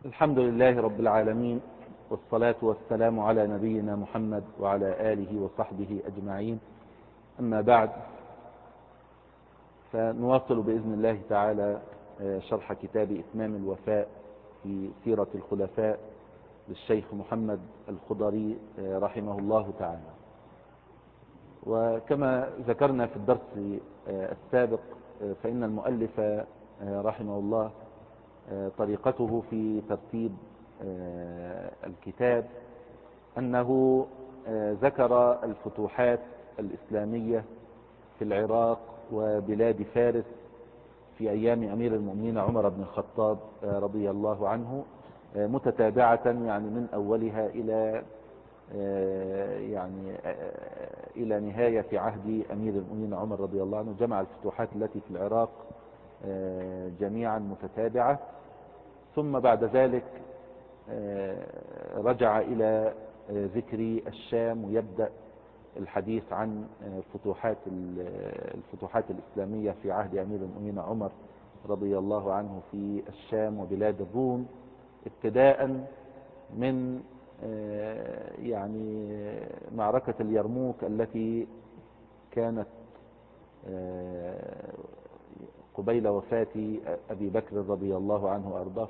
الحمد لله رب العالمين، والصلاة والسلام على نبينا محمد وعلى آله وصحبه أجمعين. أما بعد، فنواصل بإذن الله تعالى شرح كتاب إتمام الوفاء في سيرة الخلفاء للشيخ محمد الخضري رحمه الله تعالى. وكما ذكرنا في الدرس السابق، فإن المؤلف رحمه الله طريقته في ترتيب الكتاب أنه ذكر الفتوحات الإسلامية في العراق وبلاد فارس في أيام أمير المؤمنين عمر بن الخطاب رضي الله عنه، متتابعة يعني من أولها إلى نهاية عهد أمير المؤمنين عمر رضي الله عنه. جمع الفتوحات التي في العراق جميعا متتابعة، ثم بعد ذلك رجع إلى ذكر الشام، ويبدأ الحديث عن الفتوحات الإسلامية في عهد أمير المؤمنين عمر رضي الله عنه في الشام وبلاد الروم، ابتداء من معركة اليرموك التي كانت قبيل وفاة أبي بكر رضي الله عنه وأرضاه،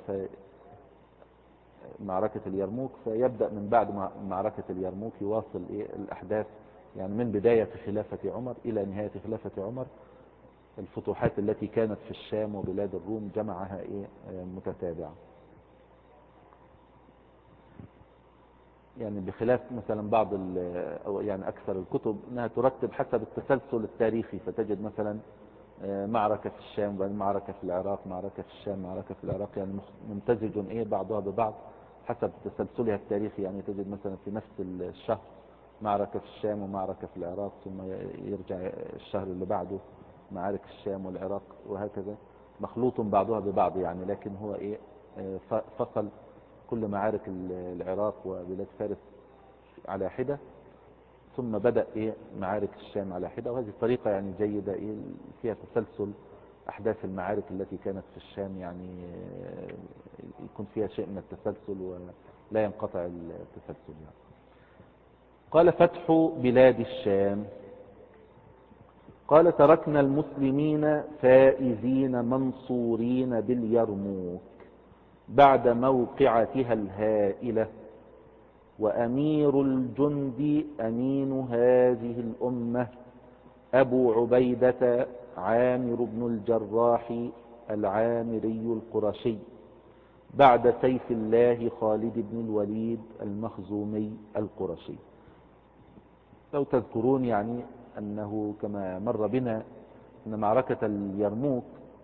معركة اليرموك. فيبدأ من بعد معركة اليرموك يواصل الأحداث، يعني من بداية خلافة عمر إلى نهاية خلافة عمر، الفتوحات التي كانت في الشام وبلاد الروم جمعها متتابعة. يعني بخلاف مثلا بعض أو يعني أكثر الكتب أنها ترتب حسب التسلسل التاريخي، فتجد مثلا معركة في الشام، معركة في العراق، معركة في الشام، معركة في العراق، يعني ممتزج بعضها ببعض حسب تسلسلها التاريخي. يعني تجد مثلا في نفس الشهر معركة في الشام ومعركة في العراق، ثم يرجع الشهر اللي بعده معارك الشام والعراق، وهكذا مخلوط بعضها ببعض. يعني لكن هو فصل كل معارك العراق وبلاد فارس على حدة، ثم بدأ معارك الشام على حدة. وهذه الطريقة يعني جيدة، فيها تسلسل أحداث المعارك التي كانت في الشام، يعني يكون فيها شيء من التسلسل ولا ينقطع التسلسل. يعني قال: فتح بلاد الشام. قال: تركنا المسلمين فائزين منصورين باليرموك بعد موقعتها الهائلة، وأمير الجند أمين هذه الأمة أبو عبيدة عامر بن الجراح العامري القرشي، بعد سيف الله خالد بن الوليد المخزومي القرشي. لو تذكرون يعني أنه كما مر بنا أن معركة اليرموك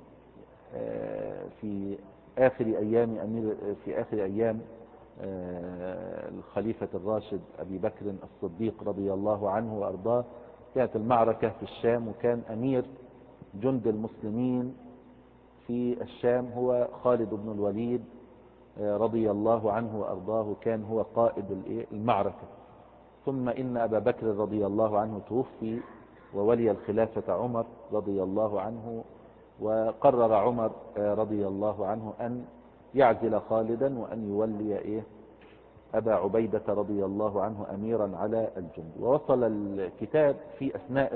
في آخر أيام الخليفة الراشد أبي بكر الصديق رضي الله عنه وأرضاه، كانت المعركة في الشام، وكان أمير جند المسلمين في الشام هو خالد بن الوليد رضي الله عنه وأرضاه، كان هو قائد المعركة. ثم إن أبا بكر رضي الله عنه توفي، وولي الخلافة عمر رضي الله عنه، وقرر عمر رضي الله عنه أن يعزل خالدا وأن يولي أبا عبيدة رضي الله عنه أميرا على الجند. ووصل الكتاب في أثناء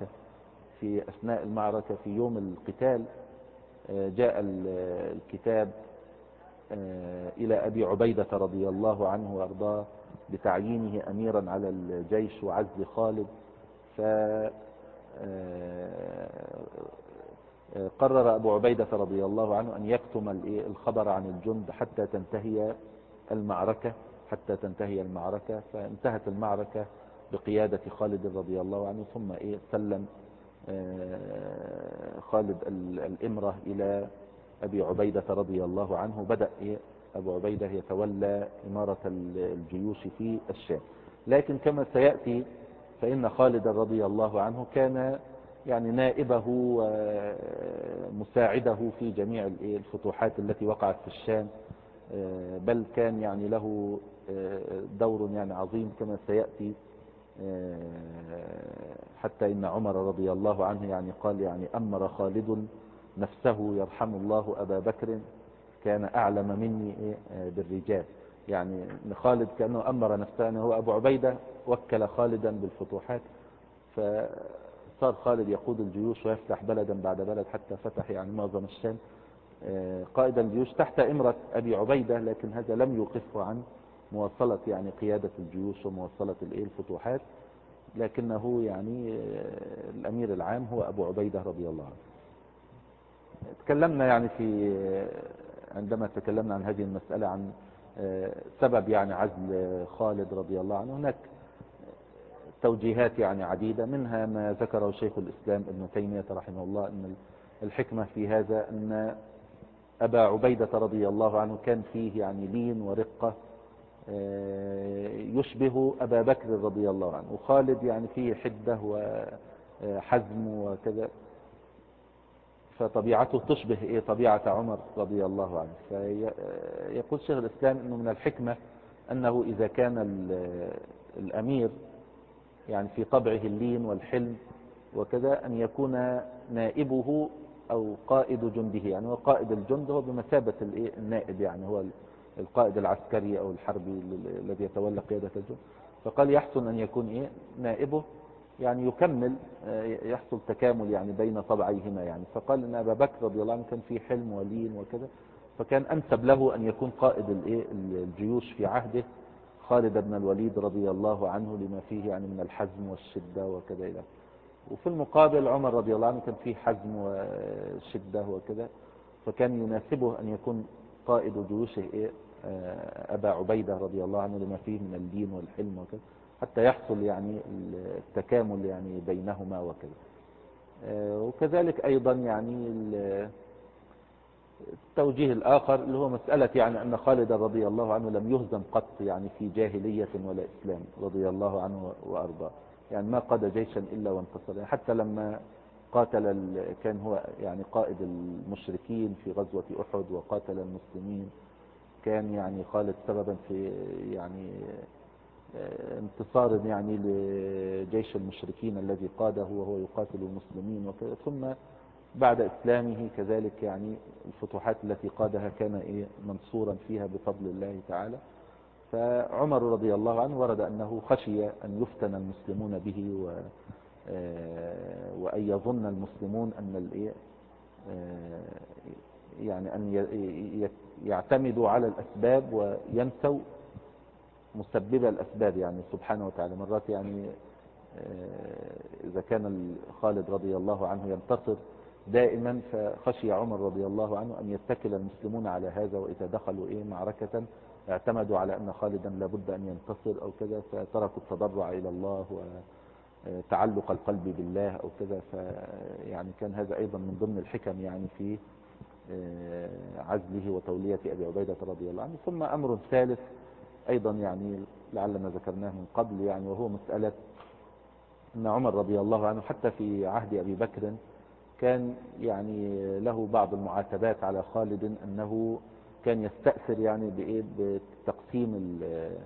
المعركة في يوم القتال، جاء الكتاب إلى أبي عبيدة رضي الله عنه وأرضاه بتعيينه أميرا على الجيش وعزل خالد. قرر أبو عبيدة رضي الله عنه أن يكتم الخبر عن الجند حتى تنتهي المعركة. فانتهت المعركة بقيادة خالد رضي الله عنه، ثم سلم خالد الإمرة إلى أبي عبيدة رضي الله عنه. بدأ أبو عبيدة يتولى إمارة الجيوش في الشام. لكن كما سيأتي فإن خالد رضي الله عنه كان يعني نائبه ومساعده في جميع الفتوحات التي وقعت في الشام، بل كان يعني له دور يعني عظيم كما سيأتي. حتى إن عمر رضي الله عنه يعني قال: يعني أمر خالد نفسه يرحم الله أبا بكر كان أعلم مني بالرجال. يعني خالد كأنه أمر نفسه أنه هو أبو عبيدة وكل خالدا بالفتوحات، فصار خالد يقود الجيوش ويفتح بلدا بعد بلد حتى فتح يعني معظم الشام، قائد الجيوش تحت إمرة أبي عبيدة، لكن هذا لم يوقفه عن مواصلة يعني قيادة الجيوش ومواصلة الفتوحات، لكنه يعني الأمير العام هو أبو عبيدة رضي الله عنه. تكلمنا يعني عندما تكلمنا عن هذه المسألة عن سبب يعني عزل خالد رضي الله عنه، هناك توجيهات يعني عديدة، منها ما ذكره شيخ الإسلام ابن تيمية رحمه الله أن الحكمة في هذا أن أبا عبيدة رضي الله عنه كان فيه يعني لين ورقة يشبه أبا بكر رضي الله عنه، وخالد يعني فيه حدة وحزم وكذا، فطبيعته تشبه طبيعة عمر رضي الله عنه. فيقول شيخ الإسلام أنه من الحكمة أنه إذا كان الأمير يعني في طبعه اللين والحلم وكذا، أن يكون نائبه أو قائد جنده، يعني هو قائد الجند هو بمثابة النائب، يعني هو القائد العسكري أو الحربي الذي يتولى قيادة الجند، فقال يحسن أن يكون نائبه، يعني يكمل، يحصل تكامل يعني بين طبعيهما يعني. فقال ان ابا بكر رضي الله عنه كان فيه حلم ولين وكذا، فكان انسب له ان يكون قائد الجيوش في عهده خالد بن الوليد رضي الله عنه، لما فيه يعني من الحزم والشدة وكذا الى. وفي المقابل عمر رضي الله عنه كان فيه حزم وشدة وكذا، فكان يناسبه ان يكون قائد جيوشه ابا عبيدة رضي الله عنه، لما فيه من اللين والحلم وكذا، حتى يحصل يعني التكامل يعني بينهما وكذا. وكذلك أيضا يعني التوجيه الآخر اللي هو مسألة يعني أن خالد رضي الله عنه لم يهزم قط يعني في جاهلية ولا إسلام رضي الله عنه وأرضاه، يعني ما قاد جيشا إلا وانتصر، يعني حتى لما قاتل كان هو يعني قائد المشركين في غزوة أحد وقاتل المسلمين، كان يعني خالد سببا في يعني انتصار يعني لجيش المشركين الذي قاده وهو يقاتل المسلمين وكذا. ثم بعد إسلامه كذلك يعني الفتوحات التي قادها كان منصورا فيها بفضل الله تعالى. فعمر رضي الله عنه ورد أنه خشي أن يفتن المسلمون به وأن يظن المسلمون أن يعني أن يعتمدوا على الأسباب وينسوا مسبب الأسباب يعني سبحانه وتعالى. مرات يعني إذا كان خالد رضي الله عنه ينتصر دائما، فخشي عمر رضي الله عنه أن يتكل المسلمون على هذا، وإذا دخلوا معركة اعتمدوا على أن خالدا لابد أن ينتصر أو كذا، فتركوا التضرع إلى الله وتعلق القلب بالله أو كذا. فيعني كان هذا أيضا من ضمن الحكم يعني في عزله وتولية أبي عبيدة رضي الله عنه. ثم أمر ثالث أيضا يعني لعلنا ذكرناه من قبل، يعني وهو مسألة أن عمر رضي الله عنه حتى في عهد أبي بكر كان يعني له بعض المعاتبات على خالد، أنه كان يستأثر يعني بتقسيم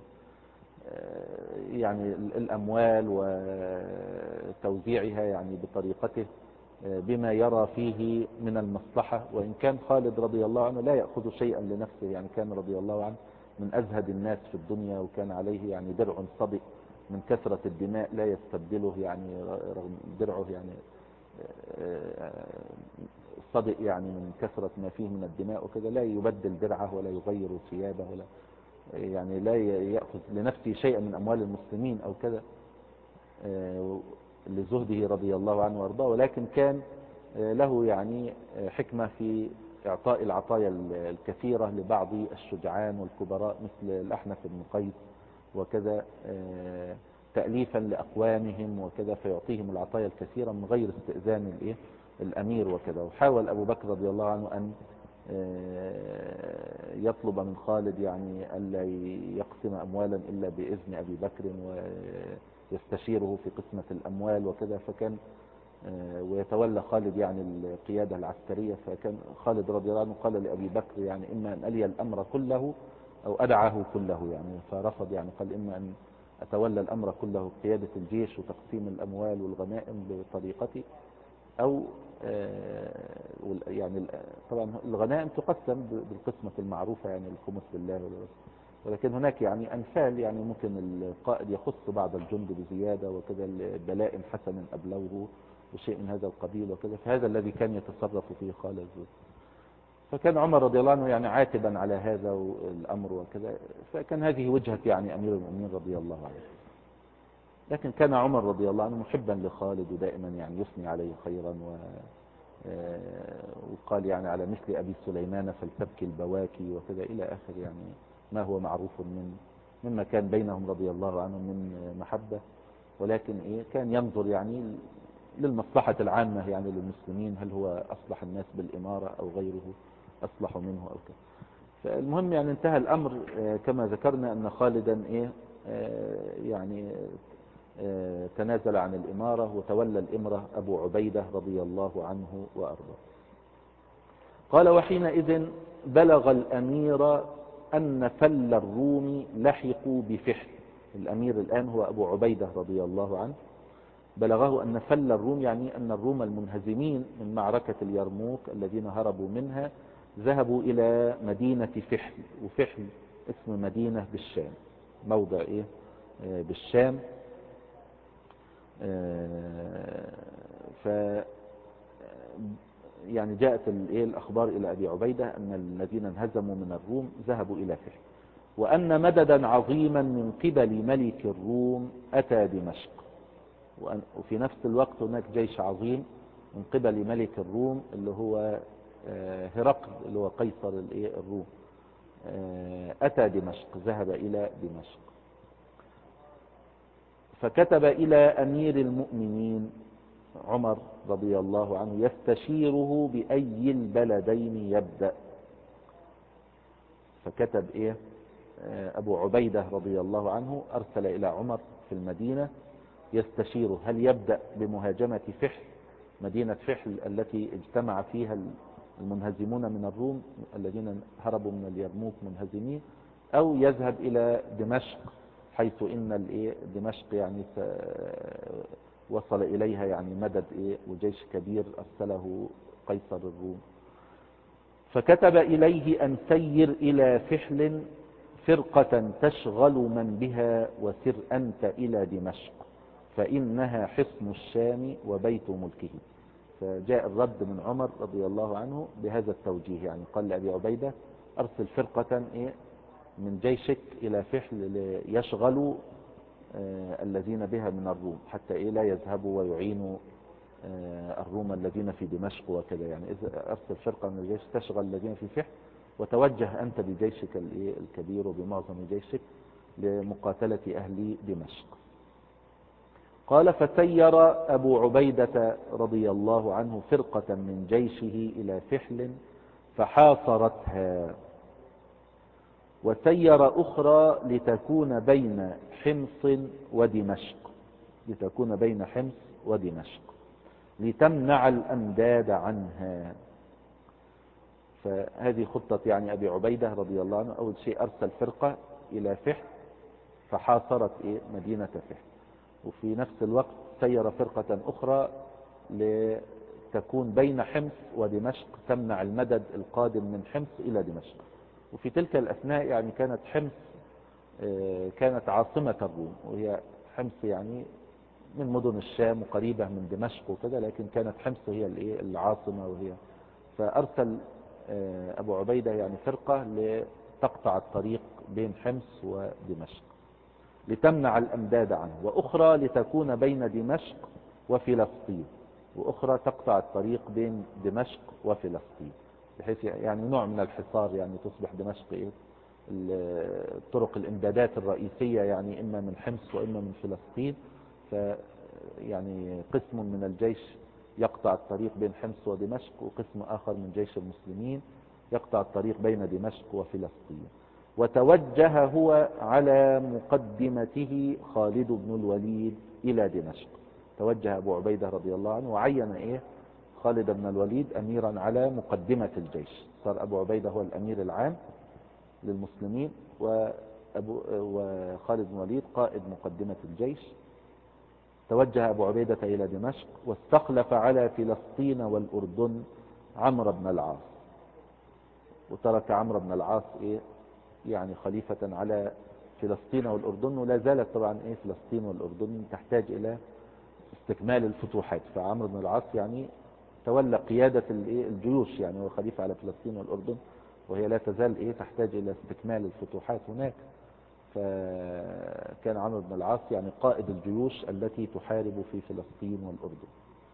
يعني الأموال وتوزيعها يعني بطريقته بما يرى فيه من المصلحة، وإن كان خالد رضي الله عنه لا يأخذ شيئا لنفسه، يعني كان رضي الله عنه من أزهد الناس في الدنيا، وكان عليه يعني درع صدئ من كثرة الدماء لا يستبدله، يعني رغم درعه يعني صدئ يعني من كثرة ما فيه من الدماء وكذا، لا يبدل درعه ولا يغير ثيابه ولا يعني لا يأخذ لنفسه شيئا من أموال المسلمين أو كذا لزهده رضي الله عنه وارضاه. ولكن كان له يعني حكمة في إعطاء العطايا الكثيرة لبعض الشجعان والكبراء مثل الأحنف بن قيس وكذا، تأليفا لأقوامهم وكذا، فيعطيهم العطايا الكثيرة من غير استئذان الأمير وكذا. وحاول أبو بكر رضي الله عنه أن يطلب من خالد يعني ألا يقسم أموالا إلا بإذن أبي بكر ويستشيره في قسمة الأموال وكذا، فكان ويتولى خالد يعني القيادة العسكرية. فكان خالد رضي الله عنه قال لأبي بكر يعني إما أن ألي الأمر كله أو أدعه كله، يعني فرفض، يعني قال إما أن أتولى الأمر كله قيادة الجيش وتقسيم الأموال والغنائم بطريقتي، أو يعني طبعا الغنائم تقسم بالقسمة المعروفة، يعني الخمس لله ولكن هناك يعني أمثال، يعني ممكن القائد يخص بعض الجند بزيادة وكذا، بلاء حسن أبلوه وشيء من هذا القبيل وكذا، فهذا الذي كان يتصرف فيه خالد. فكان عمر رضي الله عنه يعني عاتبا على هذا الأمر وكذا، فكان هذه وجهة يعني أمير المؤمنين رضي الله عنه. لكن كان عمر رضي الله عنه محبا لخالد ودائما يعني يثني عليه خيرا، وقال يعني على مثل أبي سليمان فلتبكي البواكي وكذا إلى آخر، يعني ما هو معروف مما كان بينهم رضي الله عنهم من محبة. ولكن كان ينظر يعني للمصلحة العامة يعني للمسلمين، هل هو أصلح الناس بالإمارة أو غيره أصلح منه أو كذا. فالمهم يعني انتهى الأمر كما ذكرنا أن خالدا يعني تنازل عن الإمارة وتولى الإمرة أبو عبيدة رضي الله عنه وأرضاه. قال وحينئذ بلغ الأمير أن فل الروم لحقوا بفحل. الأمير الآن هو أبو عبيدة رضي الله عنه. بلغه أن فل الروم يعني أن الروم المنهزمين من معركة اليرموك الذين هربوا منها ذهبوا إلى مدينة فحل. وفحل اسم مدينة بالشام، موضع بالشام. ف يعني جاءت الأخبار إلى أبي عبيدة أن الذين انهزموا من الروم ذهبوا إلى فحل، وأن مددا عظيما من قبل ملك الروم أتى دمشق. وفي نفس الوقت هناك جيش عظيم من قبل ملك الروم اللي هو هرقل اللي هو قيصر الروم، أتى دمشق، ذهب إلى دمشق. فكتب إلى أمير المؤمنين عمر رضي الله عنه يستشيره بأي البلدين يبدأ. فكتب أبو عبيدة رضي الله عنه أرسل إلى عمر في المدينة يستشيره هل يبدأ بمهاجمة فحل، مدينة فحل التي اجتمع فيها المنهزمون من الروم الذين هربوا من اليرموك منهزمين، أو يذهب إلى دمشق حيث إن دمشق يعني وصل إليها يعني مدد وجيش كبير أرسله قيصر الروم. فكتب إليه أن سير إلى فحل فرقة تشغل من بها وسر أنت إلى دمشق فإنها حصن الشام وبيت ملكه. فجاء الرد من عمر رضي الله عنه بهذا التوجيه، يعني قال لأبي عبيدة أرسل فرقة من جيشك إلى فحل ليشغلوا الذين بها من الروم حتى لا يذهبوا ويعينوا الروم الذين في دمشق وكذا. يعني إذا أرسل فرقة من الجيش تشغل الذين في فحل، وتوجه أنت بجيشك الكبير وبمعظم جيشك لمقاتلة أهل دمشق. قال فسير أبو عبيدة رضي الله عنه فرقة من جيشه إلى فحل فحاصرتها، وسير أخرى لتكون بين حمص ودمشق، لتكون بين حمص ودمشق لتمنع الأمداد عنها. فهذه خطة يعني أبي عبيدة رضي الله عنه. أول شيء أرسل فرقة إلى فحل فحاصرت مدينة فحل، وفي نفس الوقت سير فرقة أخرى لتكون بين حمص ودمشق تمنع المدد القادم من حمص إلى دمشق. وفي تلك الأثناء يعني كانت حمص كانت عاصمة الروم، وهي حمص يعني من مدن الشام وقريبة من دمشق وكذا، لكن كانت حمص هي العاصمة وهي. فأرسل أبو عبيدة يعني فرقة لتقطع الطريق بين حمص ودمشق لتمنع الأمداد عنه، وأخرى لتكون بين دمشق وفلسطين، وأخرى تقطع الطريق بين دمشق وفلسطين، بحيث يعني نوع من الحصار، يعني تصبح دمشق طرق الإمدادات الرئيسية يعني إما من حمص وإما من فلسطين. يعني قسم من الجيش يقطع الطريق بين حمص ودمشق، وقسم آخر من جيش المسلمين يقطع الطريق بين دمشق وفلسطين. وتوجه هو على مقدمته خالد بن الوليد إلى دمشق. توجه أبو عبيدة رضي الله عنه وعين خالد بن الوليد أميرا على مقدمة الجيش. صار أبو عبيدة هو الأمير العام للمسلمين، وخالد بن الوليد قائد مقدمة الجيش. توجه أبو عبيدة إلى دمشق، واستخلف على فلسطين والأردن عمرو بن العاص، وترك عمرو بن العاص يعني خليفة على فلسطين والأردن، ولا زالت طبعا فلسطين والأردن تحتاج إلى استكمال الفتوحات. فعمرو بن العاص يعني تولى قيادة الجيوش، يعني هو خليفة على فلسطين والأردن، وهي لا تزال تحتاج إلى استكمال الفتوحات هناك. فكان عمرو بن العاص يعني قائد الجيوش التي تحارب في فلسطين والأردن.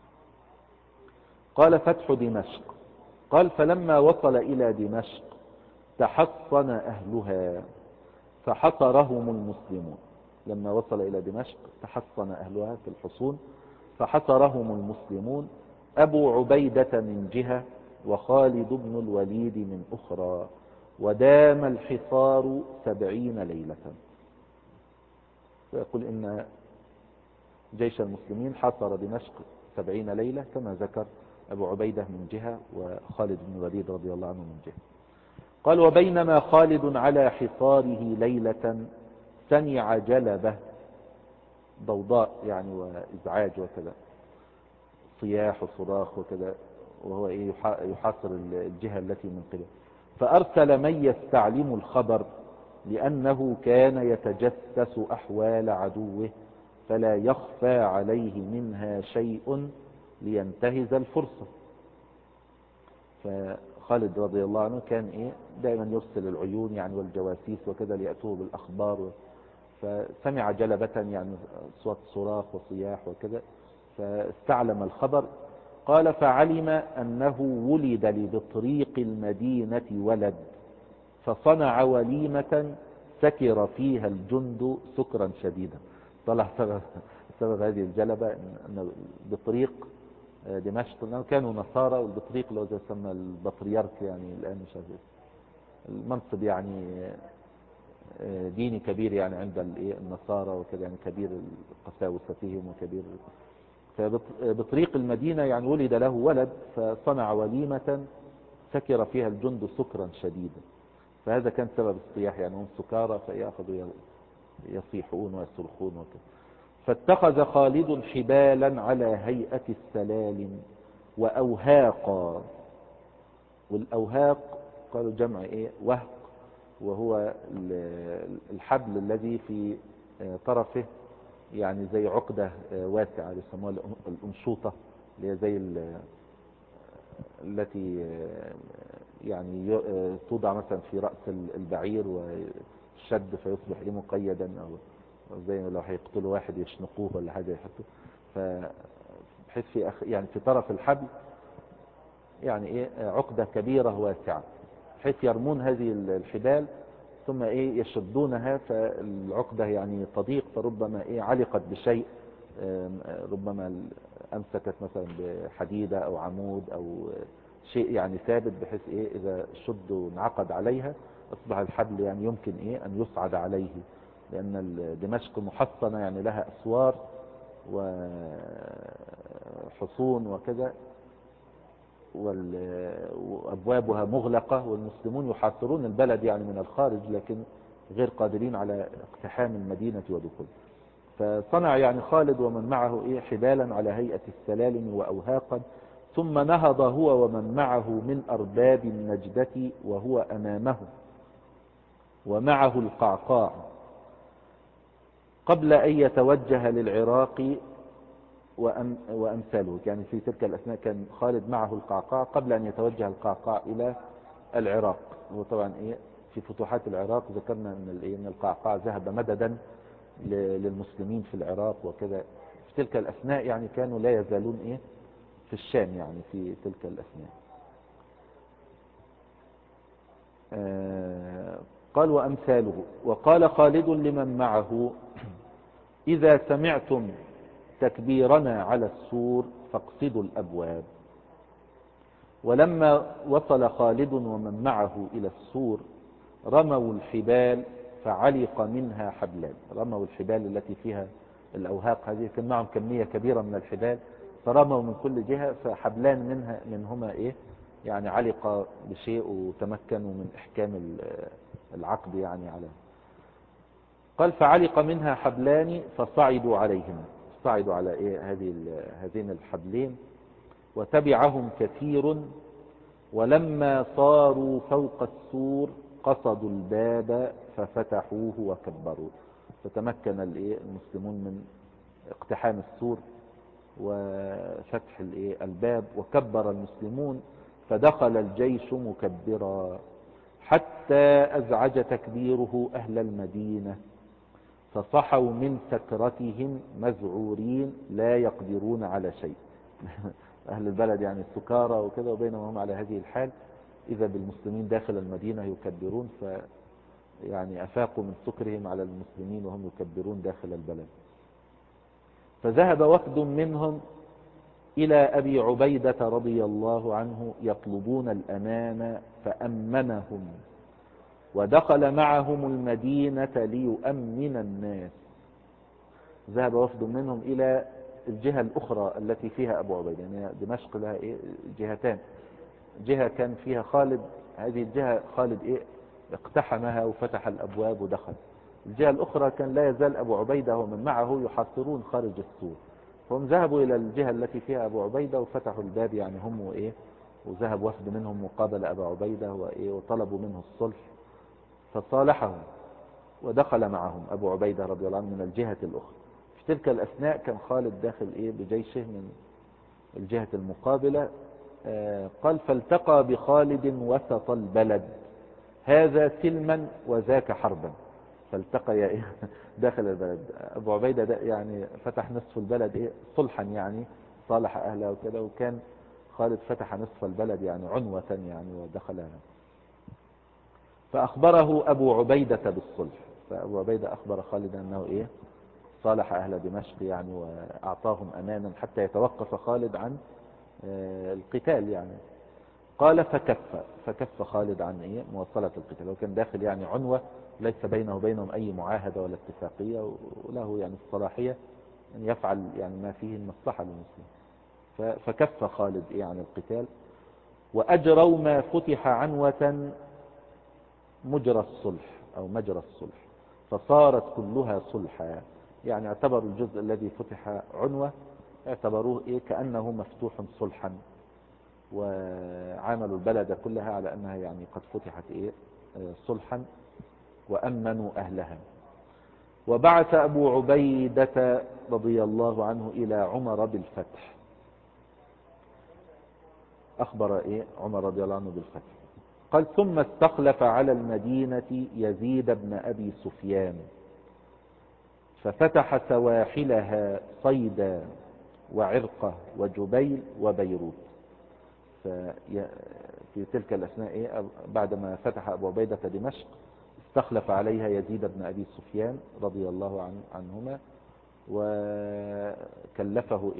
قال فتح دمشق. قال فلما وصل إلى دمشق تحصن أهلها فحصرهم المسلمون. لما وصل إلى دمشق تحصن أهلها في الحصون فحصرهم المسلمون، أبو عبيدة من جهة وخالد بن الوليد من أخرى، ودام الحصار 70 ليلة. ويقول إن جيش المسلمين حاصر دمشق 70 ليلة كما ذكر أبو عبيدة من جهة وخالد بن الوليد رضي الله عنه من جهة. قال وبينما خالد على حصاره ليلة سمع جلبة، ضوضاء يعني وإزعاج وكذا، صياح وصراخ وكذا، وهو يحاصر الجهة التي من قبل. فأرسل من يستعلم الخبر، لأنه كان يتجسس أحوال عدوه فلا يخفى عليه منها شيء لينتهز الفرصة. فخالد رضي الله عنه كان دائما يرسل العيون يعني والجواسيس وكذا ليأتوه بالأخبار. فسمع جلبة يعني صوت صراخ وصياح وكذا، فاستعلم الخبر. قال فعلم أنه ولد لبطريق المدينة ولد، فصنع وليمة سكر فيها الجند سكرا شديدا. طلع سبب هذه الجلبة أن بطريق دمشق لأنه كانوا نصارى، والبطريق اللي هو زي يسمى البطريرك يعني الآن مش عارف المنصب يعني ديني كبير يعني عند النصارى وكذا، يعني كبير القساوسة فيهم وكبير. فبطريق المدينة يعني ولد له ولد، فصنع وليمة سكر فيها الجند سكرا شديدا. فهذا كان سبب الصياح، يعني هم سكارى فيأخذوا يصيحون ويصرخون وكذا. فاتخذ خالد حبالا على هيئة السلالم وأوهاقا. والأوهاق قالوا جمع وهق، وهو الحبل الذي في طرفه يعني زي عقدة واسعة يسموها الأنشوطة، اللي هي زي التي يعني توضع مثلا في رأس البعير وشد فيصبح مقيدا، أو زي لو هيقتلوا واحد يشنقوه ولا حاجة يحطوه. فبحيث يعني في طرف الحبل يعني عقدة كبيرة واسعة، بحيث يرمون هذه الحبال ثم يشدونها، فالعقدة يعني تضيق، فربما علقت بشيء، ربما أمسكت مثلا بحديدة أو عمود أو شيء يعني ثابت، بحيث إذا شد وانعقد عليها أصبح الحبل يعني يمكن أن يصعد عليه. لأن دمشق محصنة يعني لها أسوار وحصون وكذا، وأبوابها مغلقة، والمسلمون يحاصرون البلد يعني من الخارج، لكن غير قادرين على اقتحام المدينة ودخول. فصنع يعني خالد ومن معه حبالا على هيئة السلالم وأوهاقا، ثم نهض هو ومن معه من أرباب النجدة وهو أمامه ومعه القعقاع قبل أن يتوجه للعراق وأمثاله. يعني في تلك الأثناء كان خالد معه القعقاع قبل أن يتوجه القعقاع إلى العراق. وطبعا في فتوحات العراق ذكرنا أن القعقاع ذهب مددا للمسلمين في العراق وكذا. في تلك الأثناء يعني كانوا لا يزالون في الشام يعني في تلك الأثناء. قال وأمثاله. وقال خالد لمن معه إذا سمعتم تكبيرنا على السور فاقصدوا الأبواب. ولما وصل خالد ومن معه إلى السور رموا الحبال فعلق منها حبلان. رموا الحبال التي فيها الأوهاق، هذه كان معهم كمية كبيرة من الحبال، فرموا من كل جهة، فحبلان منهما يعني علق بشيء وتمكنوا من إحكام العقد يعني على. قال فعلق منها حبلان فصعدوا عليهما صعدوا على هذين الحبلين، وتبعهم كثير، ولما صاروا فوق السور قصدوا الباب ففتحوه وكبروا. فتمكن المسلمون من اقتحام السور وفتح الباب، وكبر المسلمون، فدخل الجيش مكبرا حتى أزعج تكبيره أهل المدينة، فصحوا من سكرتهم مذعورين لا يقدرون على شيء. أهل البلد يعني السكارى وكذا، وبينما هم على هذه الحال إذا بالمسلمين داخل المدينة يكبرون، يعني أفاقوا من سكرهم على المسلمين وهم يكبرون داخل البلد. فذهب وفد منهم إلى أبي عبيدة رضي الله عنه يطلبون الأمان، فأمنهم ودخل معهم المدينة ليؤمن الناس. ذهب وفد منهم إلى الجهة الأخرى التي فيها أبو عبيدة، يعني دمشق لها جهتان، جهة كان فيها خالد، هذه الجهة خالد اقتحمها وفتح الأبواب ودخل. الجهة الأخرى كان لا يزال أبو عبيدة ومن معه يحاصرون خارج السور، فهم ذهبوا إلى الجهة التي فيها أبو عبيدة وفتحوا الباب، يعني هم وذهب وفد منهم مقابل أبو عبيدة وطلبوا منه الصلح، فصالحهم ودخل معهم أبو عبيدة رضي الله عنه من الجهة الأخرى. في تلك الأثناء كان خالد داخل بجيشه من الجهة المقابلة. قال فالتقى بخالد وسط البلد، هذا سلما وذاك حربا. فالتقى داخل البلد. أبو عبيدة يعني فتح نصف البلد صلحا، يعني صالح أهله وكذا، وكان خالد فتح نصف البلد يعني عنوة يعني ودخلها. فأخبره أبو عبيدة بالصلح، فأبو عبيدة أخبر خالد أنه صالح أهل دمشق يعني وأعطاهم أمانا حتى يتوقف خالد عن القتال يعني. قال فكف خالد عن مواصلة القتال، وكان داخل يعني عنوة ليس بينه وبينهم أي معاهدة ولا اتفاقية، وله يعني الصلاحية أن يفعل يعني ما فيه المصلحة للمسلمين. فكف خالد عن القتال، وأجروا ما فتح عنوة مجرى الصلح أو مجرى الصلح، فصارت كلها صلحا. يعني اعتبروا الجزء الذي فتح عنوة اعتبروه كأنه مفتوح صلحا، وعاملوا البلد كلها على أنها يعني قد فتحت صلحا، وأمنوا أهلها. وبعث أبو عبيدة رضي الله عنه إلى عمر بالفتح، أخبر عمر رضي الله عنه بالفتح. قال ثم استخلف على المدينة يزيد بن أبي سفيان، ففتح سواحلها صيدا وعرقة وجبيل وبيروت. في تلك الأثناء بعدما فتح أبو عبيدة دمشق استخلف عليها يزيد بن أبي سفيان رضي الله عنهما، وكلفه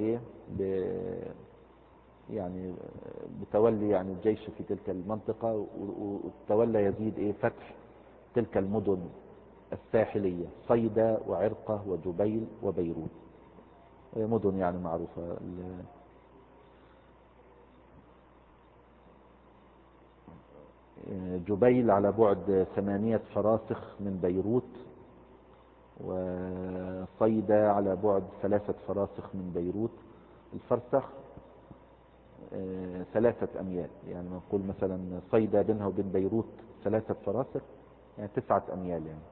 يعني بتولي يعني الجيش في تلك المنطقة، وتولى يزيد فتح تلك المدن الساحلية صيدا وعرقة وجبيل وبيروت، مدن يعني معروفة. جبيل على بعد 8 فراسخ من بيروت، وصيدا على بعد 3 فراسخ من بيروت. الفرسخ 3 أميال، يعني نقول مثلا صيدا بينها وبين بيروت 3 فراسخ يعني 9 أميال يعني.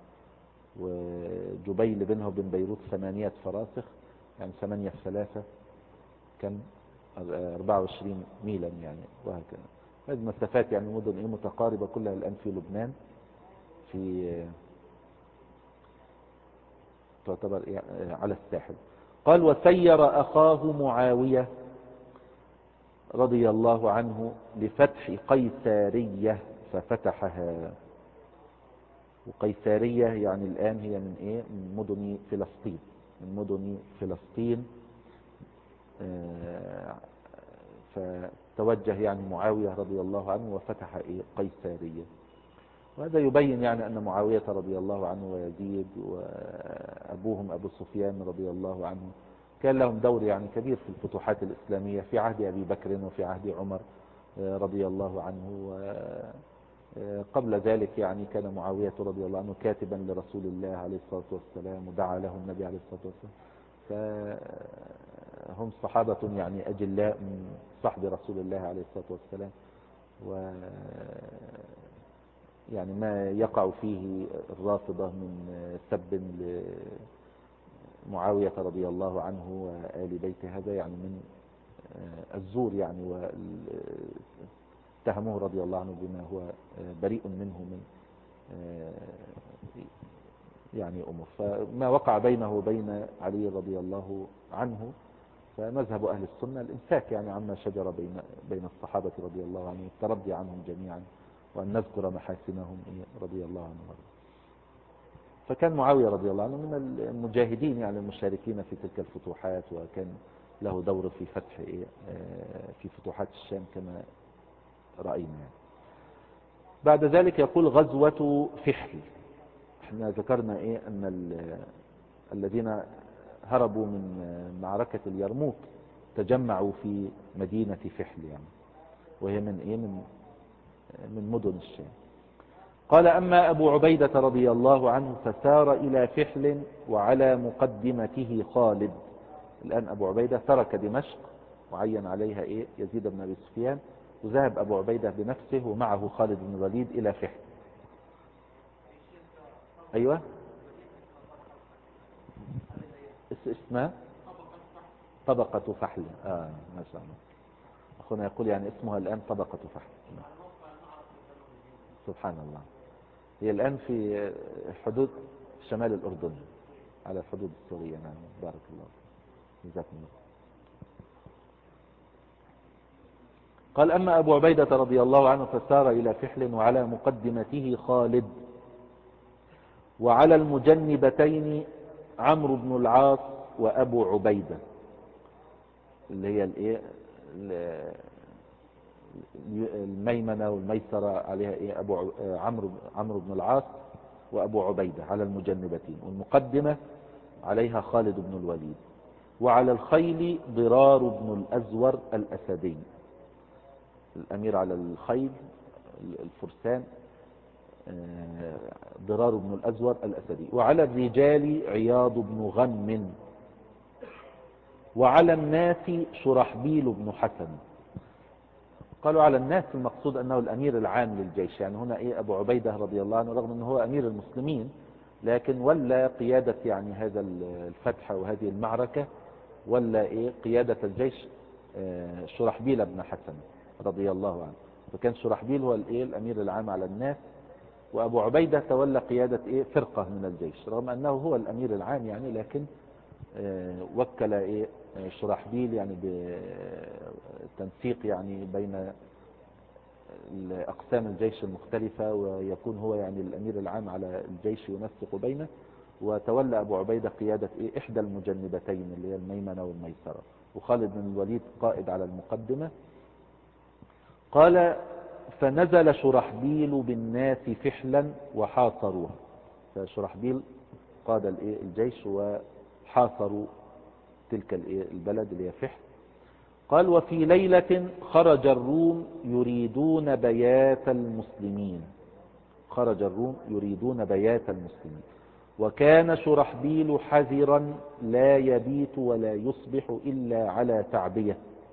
وجبيل بينها وبين بيروت 8 فراسخ يعني 8 في 3 كم 24 ميلا يعني، وهكذا. هذه المسافات يعني مدن متقاربة كلها الآن في لبنان، في تعتبر على الساحل. قال وسير أخاه معاوية رضي الله عنه لفتح قيسارية ففتحها. وقيسارية يعني الآن هي من مدن فلسطين، من مدن فلسطين. فتوجه يعني معاوية رضي الله عنه وفتح قيسارية. وهذا يبين يعني أن معاوية رضي الله عنه ويزيد وأبوهم أبو سفيان رضي الله عنه كان لهم دور يعني كبير في الفتوحات الإسلامية في عهد أبي بكر وفي عهد عمر رضي الله عنه. قبل ذلك يعني كان معاوية رضي الله عنه كاتبا لرسول الله عليه الصلاة والسلام، ودعا له النبي عليه الصلاة والسلام. فهم صحابة يعني أجلاء من صحب رسول الله عليه الصلاة والسلام، و يعني ما يقع فيه الرافضة من سب لمعاوية رضي الله عنه وآل بيت، هذا يعني من الزور يعني، واتهموه رضي الله عنه بما هو بريء منه من يعني أمور. فما وقع بينه وبين علي رضي الله عنه، فمذهب أهل السنة الإمساك يعني عما شجر بين الصحابة رضي الله عنهم، الترضي عنهم جميعا، وأن نذكر محاسنهم رضي الله عنهم. فكان معاوية رضي الله عنه من المجاهدين يعني المشاركين في تلك الفتوحات، وكان له دور في فتح في فتوحات الشام كما رأينا يعني. بعد ذلك يقول غزوة فحل. احنا ذكرنا أن الذين هربوا من معركة اليرموك تجمعوا في مدينة فحل يعني، وهي من مدن الشام. قال أما أبو عبيدة رضي الله عنه فسار إلى فحل وعلى مقدمته خالد. الآن أبو عبيدة ترك دمشق وعين عليها يزيد بن أبي سفيان، وذهب أبو عبيدة بنفسه ومعه خالد بن الوليد إلى فحل. أيوة، اسمها طبقة فحل. ما شاء الله، أخونا يقول يعني اسمها الآن طبقة فحل. سبحان الله. هي الآن في حدود شمال الأردن، على الحدود السورية. نعم، بارك الله، جزاكم الله. قال أما أبو عبيدة رضي الله عنه فسار إلى فحل وعلى مقدمته خالد، وعلى المجنبتين عمرو بن العاص وأبو عبيدة، اللي هي الميمنة والميسرة عليها عمرو بن العاص وأبو عبيدة على المجنبتين، والمقدمة عليها خالد بن الوليد. وعلى الخيل ضرار بن الأزور الأسدي، الأمير على الخيل الفرسان ضرار بن الأزور الأسدي. وعلى الرجال عياض بن غنم. وعلى الناس شرحبيل بن حسن. قالوا على الناس المقصود أنه الأمير العام للجيش، يعني هنا أبو عبيدة رضي الله عنه رغم أنه هو أمير المسلمين، لكن ولا قيادة يعني هذا الفتح وهذه المعركة، ولا قيادة الجيش شرحبيل بن حسن رضي الله عنه. فكان شرحبيل هو الأمير العام على الناس، وأبو عبيدة تولى قيادة فرقة من الجيش، رغم أنه هو الأمير العام يعني، لكن وكل شرحبيل يعني بتنسيق يعني بين أقسام الجيش المختلفة، ويكون هو يعني الأمير العام على الجيش ينسق بينه. وتولى أبو عبيدة قيادة إحدى المجنبتين اللي هي الميمنة والميسرة، وخالد بن الوليد قائد على المقدمة. قال فنزل شرحبيل بالناس فحلا وحاصروها. فشرحبيل قاد الجيش وحاصروا تلك البلد اللي هي فحل. قال وفي ليلة خرج الروم يريدون بيات المسلمين. خرج الروم يريدون بيات المسلمين، وكان شرحبيل حذرا لا يبيت ولا يصبح إلا على تعبية،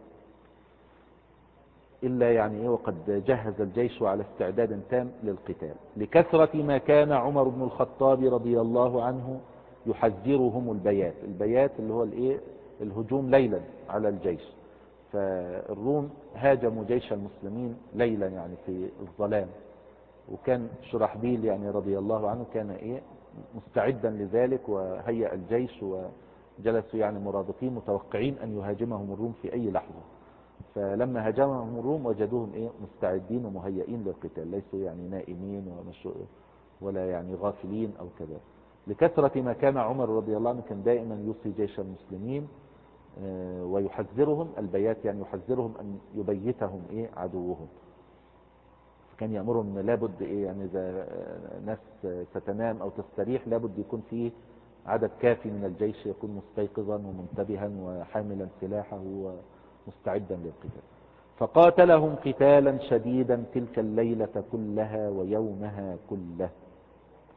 إلا يعني وقد جهز الجيش على استعداد تام للقتال، لكثرة ما كان عمر بن الخطاب رضي الله عنه يحذرهم البيات. البيات اللي هو الهجوم ليلا على الجيش. فالروم هاجموا جيش المسلمين ليلا يعني في الظلام، وكان شرحبيل يعني رضي الله عنه كان مستعدا لذلك، وهيأ الجيش وجلسوا يعني مرابطين متوقعين أن يهاجمهم الروم في أي لحظة. فلما هاجمهم الروم وجدوهم مستعدين ومهيئين للقتال، ليسوا يعني نائمين ولا يعني غافلين أو كذا. لكثرة ما كان عمر رضي الله عنه كان دائما يوصي جيش المسلمين ويحذرهم البيات، يعني يحذرهم أن يبيتهم عدوهم. كان يأمرهم أن لابد يعني إذا ناس ستنام أو تستريح لابد يكون فيه عدد كافي من الجيش يكون مستيقظا ومنتبها وحاملا سلاحه ومستعدا للقتال. فقاتلهم قتالا شديدا تلك الليلة كلها ويومها كله.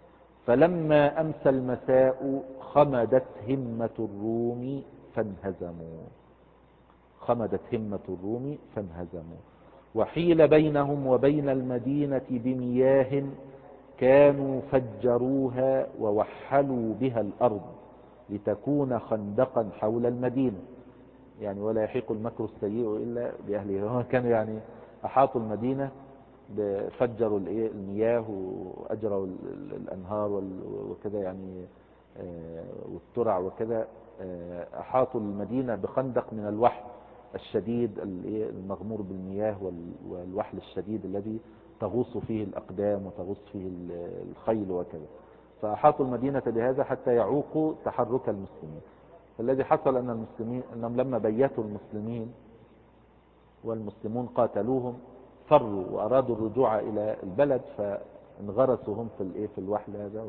فلما أمسى المساء خمدت همة الروم فانهزموا. خمدت همة الروم فانهزموا. وحيل بينهم وبين المدينة بمياه كانوا فجروها ووحلوا بها الأرض لتكون خندقا حول المدينة. يعني ولا يحيق المكر السيء إلا بأهله. كانوا يعني أحاطوا المدينة، فجروا المياه وأجروا الأنهار وكذا يعني، والترع وكذا. أحاطوا المدينة بخندق من الوحل الشديد المغمور بالمياه والوحل الشديد الذي تغوص فيه الأقدام وتغوص فيه الخيل وكذا. فأحاطوا المدينة بهذا حتى يعوقوا تحرك المسلمين. فالذي حصل أن المسلمين أنهم لما بيتوا المسلمين والمسلمون قاتلوهم فروا وأرادوا الرجوع إلى البلد، فانغرسوا هم في الوحل هذا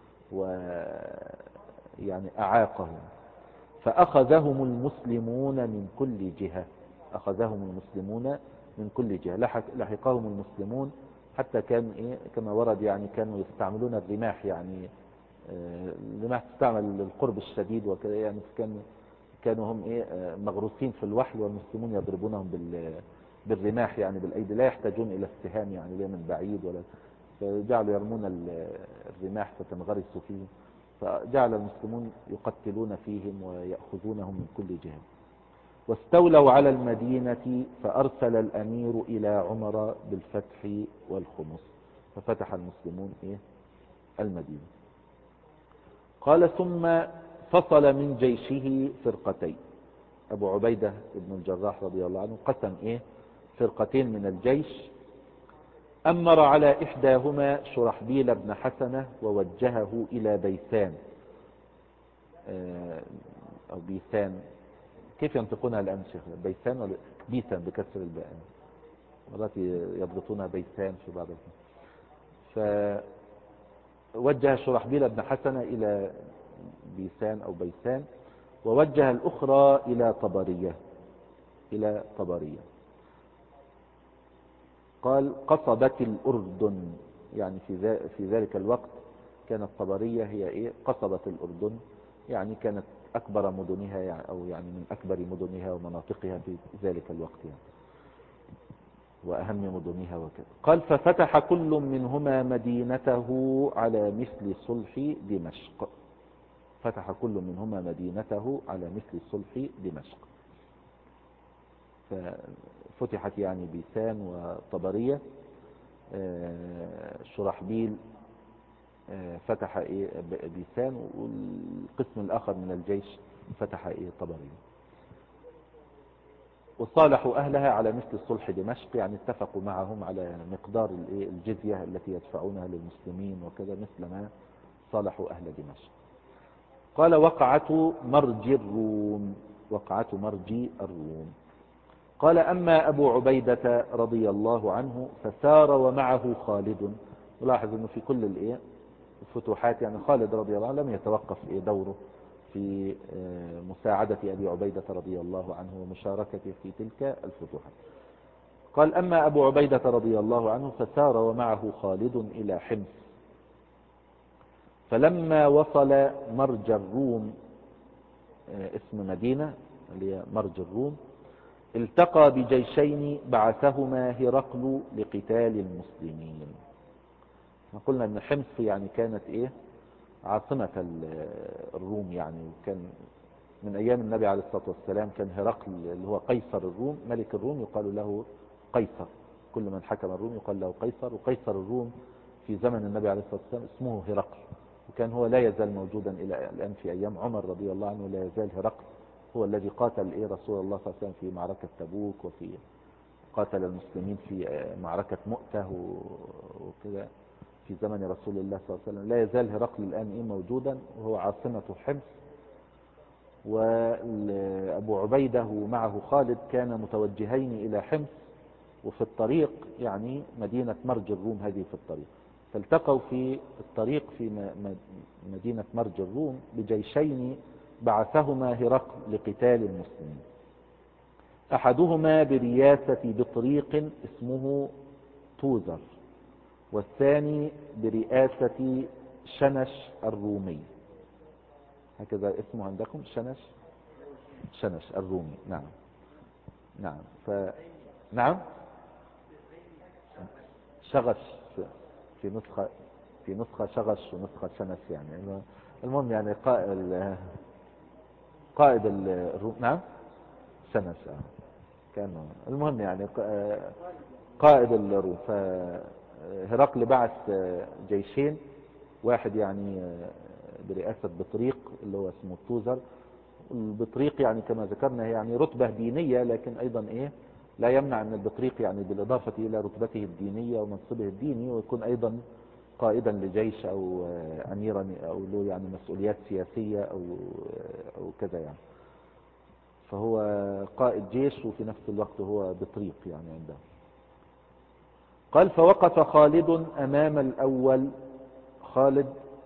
يعني أعاقهم. فأخذهم المسلمون من كل جهة. أخذهم المسلمون من كل جهة. لحقهم المسلمون حتى كان كما ورد يعني كانوا يستعملون الرماح. يعني الرماح تستعمل للقرب الشديد وكذا يعني. كانوا هم مغروسين في الوحل والمسلمون يضربونهم بالرماح يعني بالأيدي، لا يحتاجون إلى السهام يعني لا من بعيد ولا. فجعلوا يرمون الرماح فتنغرس فيه. فجعل المسلمون يقتلون فيهم ويأخذونهم من كل جهة. واستولوا على المدينة فأرسل الأمير إلى عمر بالفتح والخمس، ففتح المسلمون المدينة. قال ثم فصل من جيشه فرقتين. أبو عبيدة بن الجراح رضي الله عنه قسم فرقتين من الجيش. أمر على إحداهما شرحبيل بن حسنة ووجهه إلى بيسان أو بيسان، كيف ينطقونها الآن شيخ؟ بيسان ولا بيسان بكسر الباء؟ مرات يضبطونها بيسان في بعض فوجه شرحبيل بن حسنة إلى بيسان أو بيسان، ووجه الأخرى إلى طبرية. قال قصبة الأردن. يعني في ذلك الوقت كانت طبرية هي قصبة الأردن. يعني كانت أكبر مدنها يعني أو يعني من أكبر مدنها ومناطقها في ذلك الوقت يعني، وأهم مدنها وكذا. قال ففتح كل منهما مدينته على مثل صلح دمشق. فتح كل منهما مدينته على مثل صلح دمشق. ففتحت يعني بيسان وطبرية. شرحبيل فتح بيسان، والقسم الآخر من الجيش فتح طبرية. وصالحوا أهلها على مثل صلح دمشق، يعني اتفقوا معهم على مقدار الجزية التي يدفعونها للمسلمين وكذا، مثل ما صالحوا أهل دمشق. قال وقعة مرج الروم. وقعة مرج الروم. قال أما أبو عبيدة رضي الله عنه فسار ومعه خالد. ولاحظ أنه في كل الفتوحات يعني خالد رضي الله عنه لم يتوقف دوره في مساعدة أبي عبيدة رضي الله عنه ومشاركته في تلك الفتوحات. قال أما أبو عبيدة رضي الله عنه فسار ومعه خالد إلى حمص. فلما وصل مرج الروم، اسم مدينة اللي هي مرج الروم، التقى بجيشين بعثهما هرقل لقتال المسلمين. قلنا ان حمص يعني كانت عاصمة الروم يعني. وكان من ايام النبي عليه الصلاة والسلام كان هرقل اللي هو قيصر الروم ملك الروم يقال له قيصر. كل من حكم الروم يقال له قيصر. وقيصر الروم في زمن النبي عليه الصلاة والسلام اسمه هرقل. وكان هو لا يزال موجودا الى الان في ايام عمر رضي الله عنه. لا يزال هرقل هو الذي قاتل رسول الله صلى الله عليه وسلم في معركة تبوك، وفي قاتل المسلمين في معركة مؤتة وكذا في زمن رسول الله صلى الله عليه وسلم. لا يزال هرقل الآن موجودا، وهو عاصمة حمص. وأبو عبيدة ومعه خالد كان متوجهين إلى حمص، وفي الطريق يعني مدينة مرج الروم هذه في الطريق. فالتقوا في الطريق في مدينة مرج الروم بجيشين بعثهما هرقل لقتال المسلمين. أحدهما برياسة بطريق اسمه توزر، والثاني برئاسة شنش الرومي، هكذا اسمه عندكم شنش. شنش الرومي، نعم. نعم نعم. شغش في نسخة، في نسخة شغش ونسخة شنش يعني. المهم يعني قائد الروم، نعم شنش كانوا. المهم يعني قائد الروم. فهرقل بعث جيشين، واحد يعني برئاسة بطريق اللي هو اسمه توزر. البطريق يعني كما ذكرنا يعني رتبة دينية، لكن ايضا لا يمنع ان البطريق يعني بالاضافة الى رتبته الدينية ومنصبه الديني ويكون ايضا قائدا لجيش او اميرا او له يعني مسؤوليات سياسية او كذا يعني. فهو قائد جيش وفي نفس الوقت هو بطريق يعني عنده. قال فوقف خالد امام الاول. خالد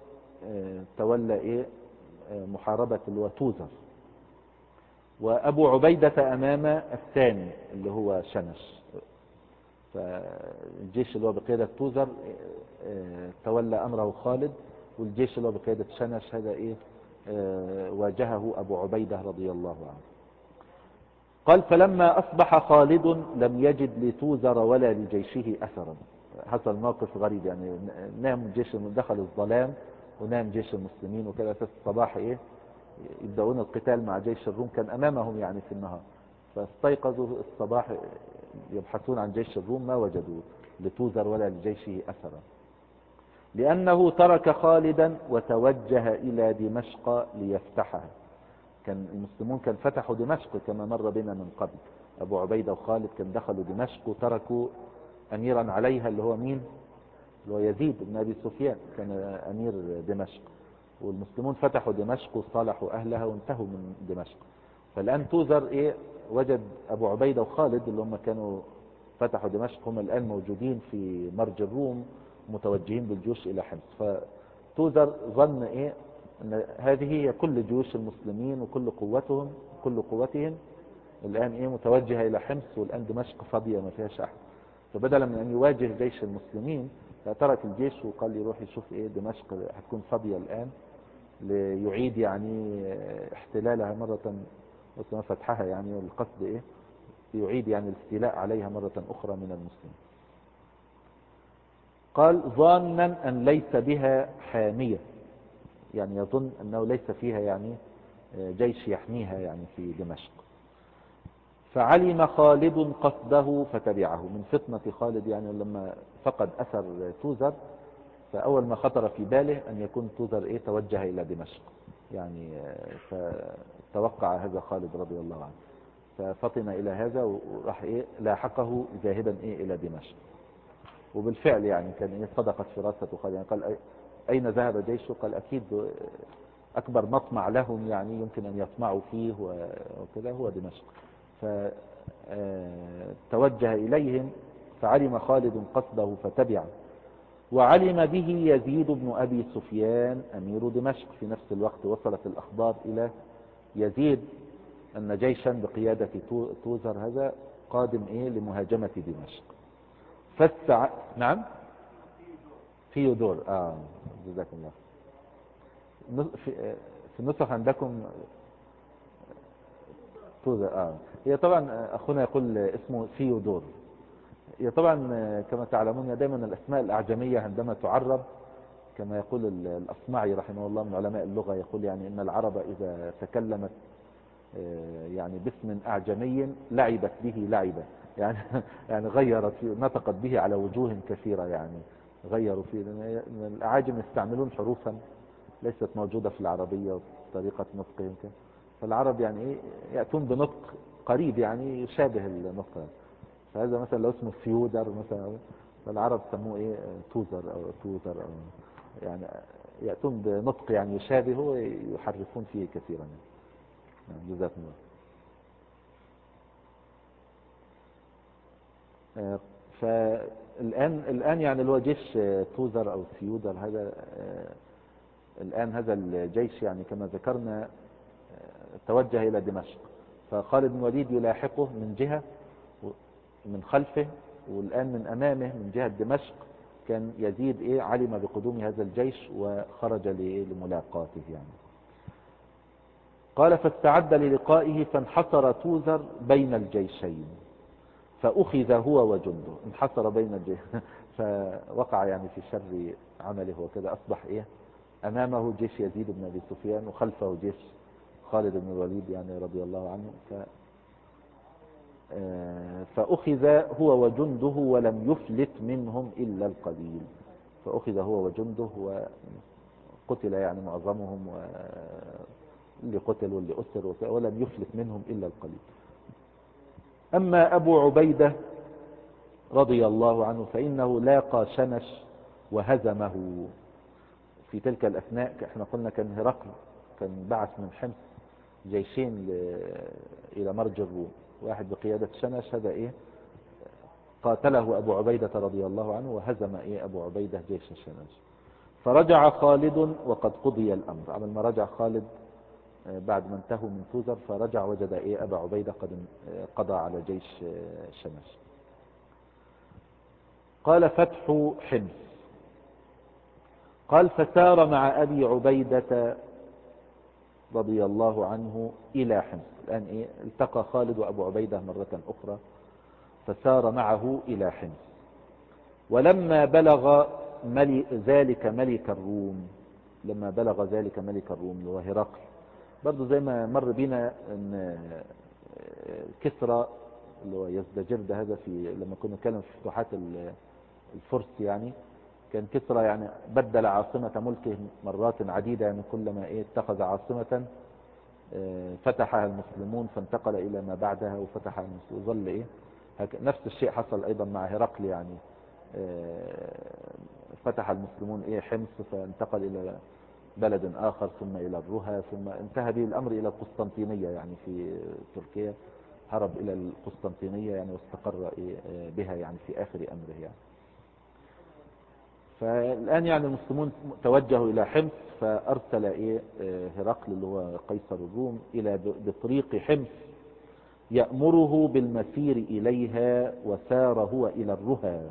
تولى محاربة الوتوزر، وابو عبيدة امام الثاني اللي هو شنش. فالجيش اللي هو بقيادة توزر تولى امره خالد، والجيش اللي هو بقيادة شنش هذا واجهه ابو عبيدة رضي الله عنه. قال فلما اصبح خالد لم يجد لتوزر ولا لجيشه اثرا. حصل موقف غريب يعني، نام جيش، دخل الظلام ونام جيش المسلمين وكذا. اساس الصباح يبدأون القتال مع جيش الروم، كان امامهم يعني في النهار. فاستيقظوا الصباح يبحثون عن جيش الروم، ما وجدوا لتوزر ولا لجيشه اثرا، لانه ترك خالدا وتوجه الى دمشق ليفتحها. كان المسلمون كان فتحوا دمشق كما مر بنا من قبل. ابو عبيدة وخالد كان دخلوا دمشق وتركوا اميرا عليها اللي هو مين؟ اللي هو يزيد بن ابي سفيان، كان امير دمشق. والمسلمون فتحوا دمشق وصالحوا اهلها وانتهوا من دمشق. فالان توزر وجد ابو عبيدة وخالد اللي هم كانوا فتحوا دمشق، هم الان موجودين في مرج الروم متوجهين بالجيوش الى حمص. فتوزر ظن ان هذه هي كل جيوش المسلمين وكل قوتهم، كل قوتهم الان متوجهة الى حمص، والان دمشق فاضية ما فيهاش احد. فبدلا من ان يواجه جيش المسلمين فترك الجيش وقال يروح يشوف دمشق هتكون فاضية الان، ليعيد يعني احتلالها مرة، فتحها يعني، والقصد يعيد يعني الاستيلاء عليها مرة اخرى من المسلمين. قال ظانا ان ليس بها حامية، يعني يظن انه ليس فيها يعني جيش يحميها يعني في دمشق. فعلم خالد قصده فتبعه. من فتنة خالد يعني لما فقد اثر توزر، فاول ما خطر في باله ان يكون توزر توجه الى دمشق يعني. فتوقع هذا خالد رضي الله عنه، ففطن الى هذا وراح لاحقه ذاهبا الى دمشق. وبالفعل يعني كان صدقت فراسة خالد يعني. قال اين ذهب جيشه؟ قال اكيد اكبر مطمع لهم يعني يمكن ان يطمعوا فيه وكذا هو دمشق. فتوجه اليهم. فعلم خالد قصده فتبعه، وعلم به يزيد بن ابي سفيان امير دمشق. في نفس الوقت وصلت الاخبار الى يزيد ان جيشا بقيادة توزر هذا قادم لمهاجمة دمشق. نعم ثيودور. جزاك الله. في النسخ عندكم توزر. هي طبعا اخونا يقول اسمه ثيودور. هي طبعا كما تعلمون دائما الاسماء الاعجمية عندما تعرب، كما يقول الاصمعي رحمه الله من علماء اللغة، يقول يعني ان العرب اذا تكلمت يعني باسم اعجمي لعبت به لعبة يعني يعني غيرت فيه، نطقت به على وجوه كثيرة يعني. غيروا فيه، لأن الأعاجم يستعملون حروفا ليست موجودة في العربية وطريقة نطقهم. فالعرب يعني يأتون بنطق قريب يعني يشابه النطق. فهذا مثلا لو اسمه ثيودر مثلا، فالعرب سموه توزر أو توزر أو يعني يأتون بنطق يعني يشابهه ويحرفون فيه كثيرا يعني. جزاكم الله. فالآن يعني اللي هو جيش توزر أو ثيودر هذا، الآن هذا الجيش يعني كما ذكرنا توجه إلى دمشق. فخالد بن الوليد يلاحقه من جهة من خلفه، والآن من أمامه من جهة دمشق كان يزيد علم بقدوم هذا الجيش وخرج لملاقاته يعني. قال فاستعد للقائه فانحصر توزر بين الجيشين فأخذ هو وجنده. انحصر بين الجيش فوقع يعني في شر عمله وكذا. أصبح أمامه جيش يزيد بن أبي سفيان وخلفه جيش خالد بن الوليد يعني رضي الله عنه. فأخذ هو وجنده ولم يفلت منهم إلا القليل. فأخذ هو وجنده وقتل يعني معظمهم، واللي قتل واللي أسر ولم يفلت منهم إلا القليل. أما أبو عبيدة رضي الله عنه فإنه لاقى شمش وهزمه في تلك الأثناء. احنا قلنا كان هرقل كان بعث من حمص جيشين إلى مرج الروم، واحد بقيادة شمش، هذا قاتله أبو عبيدة رضي الله عنه وهزم أبو عبيدة جيش شمش. فرجع خالد وقد قضي الأمر. عمل ما رجع خالد بعد ما انتهوا من توزر، فرجع وجد أبا عبيدة قد قضى على جيش شمش. قال فتح حمص. قال فسار مع أبي عبيدة رضي الله عنه إلى حمص. الآن التقى خالد وأبو عبيدة مرة أخرى، فسار معه إلى حمص. ولما بلغ ذلك ملك الروم، لما بلغ ذلك ملك الروم اللي هو هرقل، برضو زي ما مر بنا ان كسرى اللي هو يزدجرد هذا لما كنا نتكلم في فتوحات الفرس يعني، كان كسرى يعني بدل عاصمة ملكه مرات عديدة، يعني كلما اتخذ عاصمة فتحها المسلمون فانتقل إلى ما بعدها وفتحها المسلمون، وظل نفس الشيء حصل أيضا مع هرقل يعني. فتح المسلمون حمص فانتقل إلى بلد آخر ثم إلى الرها، ثم انتهى به الأمر إلى القسطنطينية يعني في تركيا. هرب إلى القسطنطينية يعني واستقر بها يعني في آخر أمره يعني. فالآن يعني المسلمون توجهوا إلى حمص، فأرسل هرقل اللي هو قيصر الروم إلى بطريق حمص يأمره بالمسير إليها، وسار هو إلى الرها.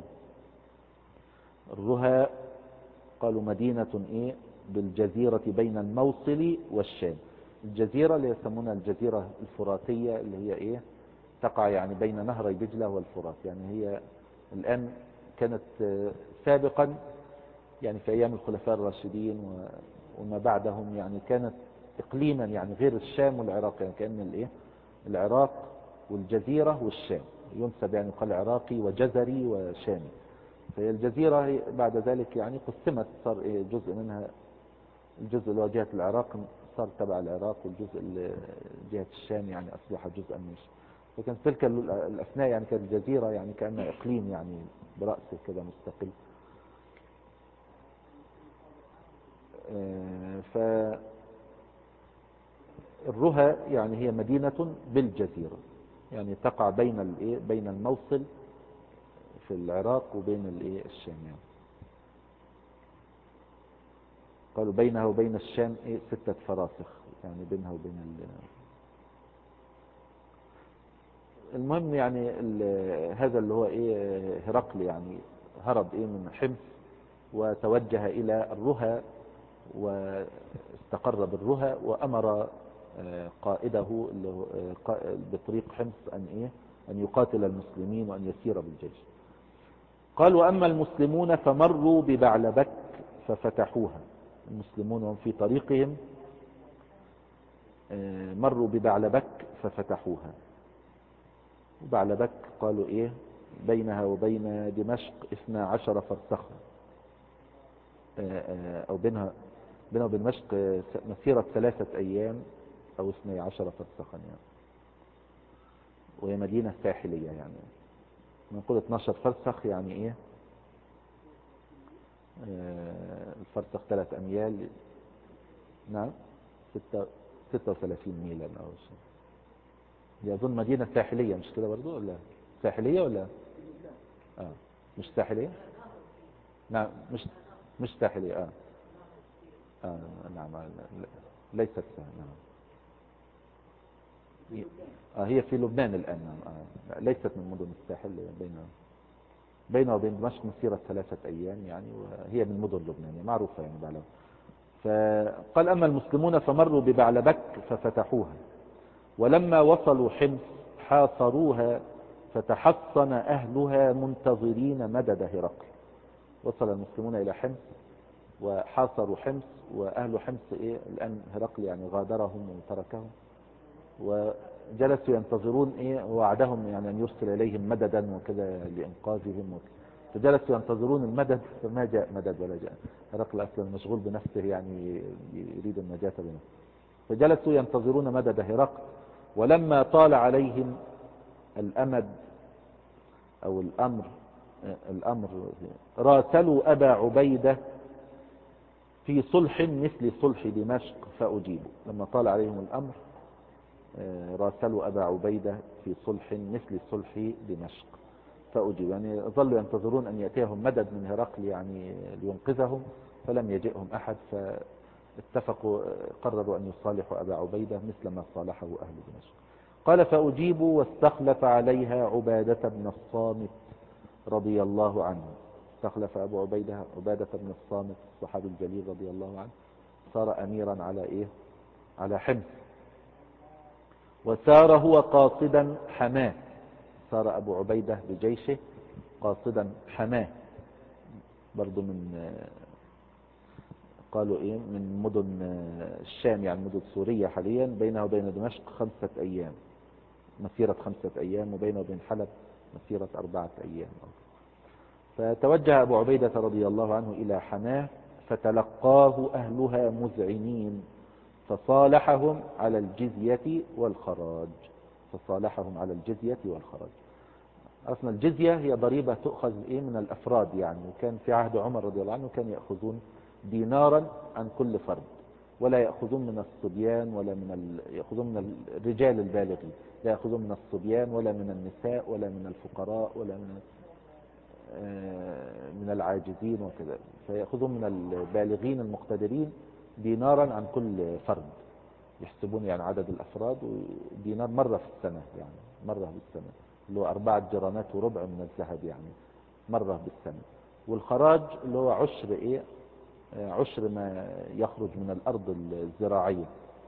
الرها قالوا مدينة بالجزيرة بين الموصل والشام. الجزيرة اللي يسمونها الجزيرة الفراتية اللي هي تقع يعني بين نهري دجلة والفرات. يعني هي الآن كانت سابقا يعني في أيام الخلفاء الراشدين وما بعدهم يعني كانت إقليما يعني غير الشام والعراق، يعني كأن العراق والجزيرة والشام ينسب يعني قال عراقي وجزري وشامي. فهي الجزيرة بعد ذلك يعني قسمت، صار جزء منها الجزء اللي هو جهة العراق صار تبع العراق، والجزء اللي جهة الشام يعني أصبح جزءا من الشام. فكانت تلك الأثناء يعني كانت الجزيرة يعني كأنها إقليم يعني برأسه كذا مستقل. فالرها يعني هي مدينة بالجزيرة، يعني تقع بين الموصل في العراق وبين الشام يعني. قالوا بينها وبين الشام 6 فراسخ يعني بينها وبين المهم يعني هذا اللي هو هرقل يعني هرب من حمص وتوجه إلى الرها واستقر بالرها، وأمر قائده اللي هو بطريق حمص أن يقاتل المسلمين وأن يسير بالجيش. قال وأما المسلمون فمروا ببعلبك ففتحوها. المسلمون هم في طريقهم مروا ببعلبك ففتحوها. وبعلبك قالوا بينها وبين دمشق 12 فرسخا، أو بينها وبين دمشق مسيرة 3 أيام أو 12 فرسخا يعني. وهي مدينة ساحلية يعني نقول 12 فرسخ يعني الفرسخ 3 أميال، نعم 36 ميلا أو شيء. دي أظن مدينة ساحلية مش كده برضو، ولا ساحلية ولا مش ساحلية؟ نعم مش ساحلية. نعم ليست نعم. هي في لبنان الآن. ليست من مدن الساحل بين بينه وبين دمشق مسيرة 3 أيام يعني، وهي من مدن لبنان يعني معروفة يعني بعلبك. فقال أما المسلمون فمروا ببعلبك ففتحوها، ولما وصلوا حمص حاصروها فتحصن أهلها منتظرين مدد هرقل. وصل المسلمون إلى حمص وحاصروا حمص، وأهل حمص الآن هرقل يعني غادرهم وتركهم، وجلسوا ينتظرون وعدهم يعني أن يرسل إليهم مددا وكذا لإنقاذهم وكذا. فجلسوا ينتظرون المدد فما جاء مدد ولا جاء. هرقل أصلا مشغول بنفسه يعني يريد النجاة بنفسه. فجلسوا ينتظرون مدد هرقل، ولما طال عليهم الأمد أو الأمر راسلوا أبا عبيدة في صلح مثل صلح دمشق فأجيبوا. لما طال عليهم الأمر راسلوا أبا عبيدة في صلح مثل صلح دمشق فأجيبوا، يعني ظلوا ينتظرون أن يأتيهم مدد من هرقل يعني لينقذهم، فلم يجئهم أحد، فاتفقوا قرروا أن يصالحوا أبا عبيدة مثل ما صالحه أهل دمشق. قال فأجيبوا واستخلف عليها عبادة بن الصامت رضي الله عنه. استخلف أبو عبادة بن الصامت الصحابي الجليل رضي الله عنه، صار أميرا على حمص. وسار هو قاصدا حماه، سار أبو عبيدة بجيشه قاصدا حماه، برضو من قالوا من مدن الشام يعني مدن سوريا حاليا، بينها وبين دمشق 5 أيام، مسيرة 5 أيام، وبينه وبين حلب مسيرة 4 أيام. فتوجه أبو عبيدة رضي الله عنه إلى حماه فتلقاه أهلها مذعنين، فصالحهم على الجزية والخراج. أصلا الجزية هي ضريبة تؤخذ من الأفراد يعني، وكان في عهد عمر رضي الله عنه كان يأخذون دينارا عن كل فرد، ولا يأخذون من الصبيان ولا يأخذون من الرجال البالغين، لا يأخذون من الصبيان ولا من النساء ولا من الفقراء ولا من العاجزين وكذا، فيأخذون من البالغين المقتدرين دينارا عن كل فرد، يحسبون يعني عدد الأفراد، ودينار مرة في السنة يعني مرة بالسنة، اللي هو 4 جرامات وربع من الذهب يعني مرة بالسنة. والخراج اللي هو عشر ما يخرج من الأرض الزراعية،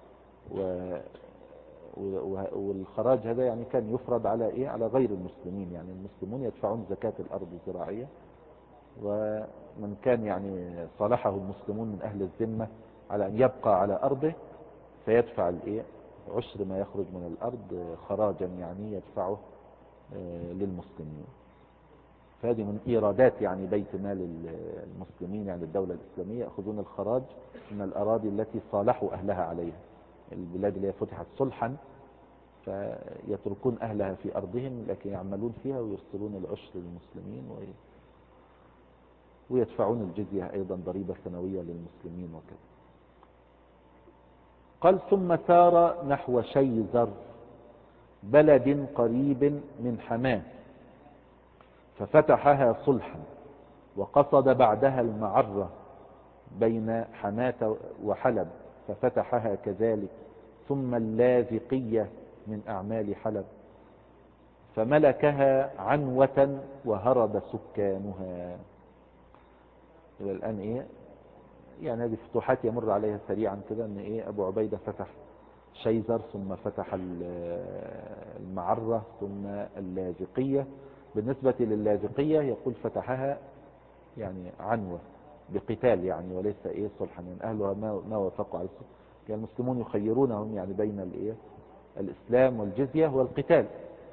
والخراج هذا يعني كان يفرض على غير المسلمين، يعني المسلمون يدفعون زكاة الأرض الزراعية، ومن كان يعني صالحه المسلمون من أهل الذمة على أن يبقى على أرضه فيدفع عشر ما يخرج من الأرض خراجا يعني يدفعه للمسلمين. فهذه من إيرادات يعني بيت مال المسلمين، يعني الدولة الإسلامية يأخذون الخراج من الأراضي التي صالحوا أهلها عليها، البلاد اللي فتحت صلحا فيتركون أهلها في أرضهم لكن يعملون فيها ويرسلون العشر للمسلمين ويدفعون الجزية أيضا ضريبة سنوية للمسلمين وكذا. قال ثم سار نحو شيزر بلد قريب من حماه ففتحها صلحا، وقصد بعدها المعرة بين حماة وحلب ففتحها كذلك، ثم اللاذقية من أعمال حلب فملكها عنوة وهرب سكانها. إلى الآن يعني هذه فتوحات يمر عليها سريعا كده، ان ابو عبيدة فتح شيزر ثم فتح المعرة ثم اللاذقية. بالنسبة للاذقية يقول فتحها يعني عنوة بقتال يعني، وليس صلحا، يعني اهلها ما وافقوا على الصلح، كان المسلمون يخيرونهم يعني بين الاسلام والجزية والقتال،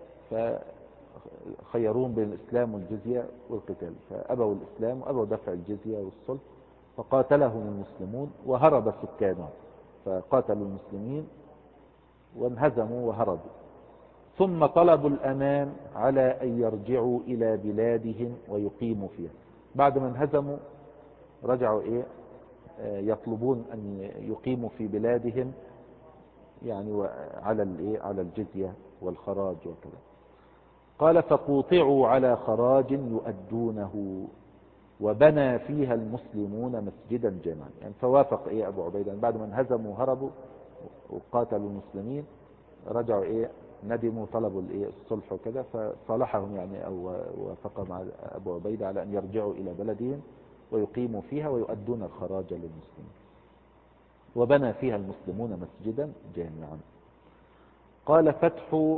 فخيرون بين الاسلام والجزية والقتال، فابوا الاسلام وابوا دفع الجزية والصلح، فقاتلهم المسلمون وهرب سكانهم، فقاتلوا المسلمين وانهزموا وهربوا. ثم طلبوا الأمان على أن يرجعوا إلى بلادهم ويقيموا فيها. بعد ما انهزموا رجعوا يطلبون أن يقيموا في بلادهم يعني على الجزية والخراج وكذا. قال فقوطعوا على خراج يؤدونه، وبنى فيها المسلمون مسجدا جامعا. يعني فوافق ابو عبيدة بعد ما انهزموا وهربوا وقاتلوا المسلمين، رجعوا ندموا طلبوا الصلح وكده، فصالحهم يعني أو وافق مع أبو عبيدة على أن يرجعوا إلى بلدهم ويقيموا فيها ويؤدون الخراج للمسلمين، وبنى فيها المسلمون مسجدا جامعا. قال فتح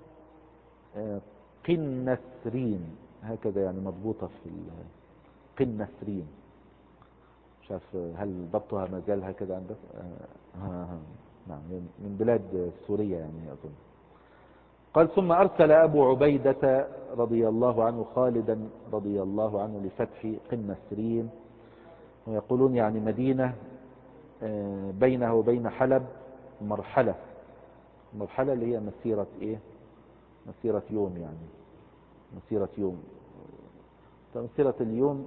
قنسرين، هكذا يعني مضبوطة في قنسرين، مش عارف هل ضبطها ما زال هكذا عندك؟ نعم، من بلاد سوريا يعني أظن. قال ثم أرسل أبو عبيدة رضي الله عنه خالدا رضي الله عنه لفتح قنسرين، ويقولون يعني مدينة بينه وبين حلب مرحلة اللي هي مسيرة مسيرة يوم، يعني مسيرة يوم. مسيرة اليوم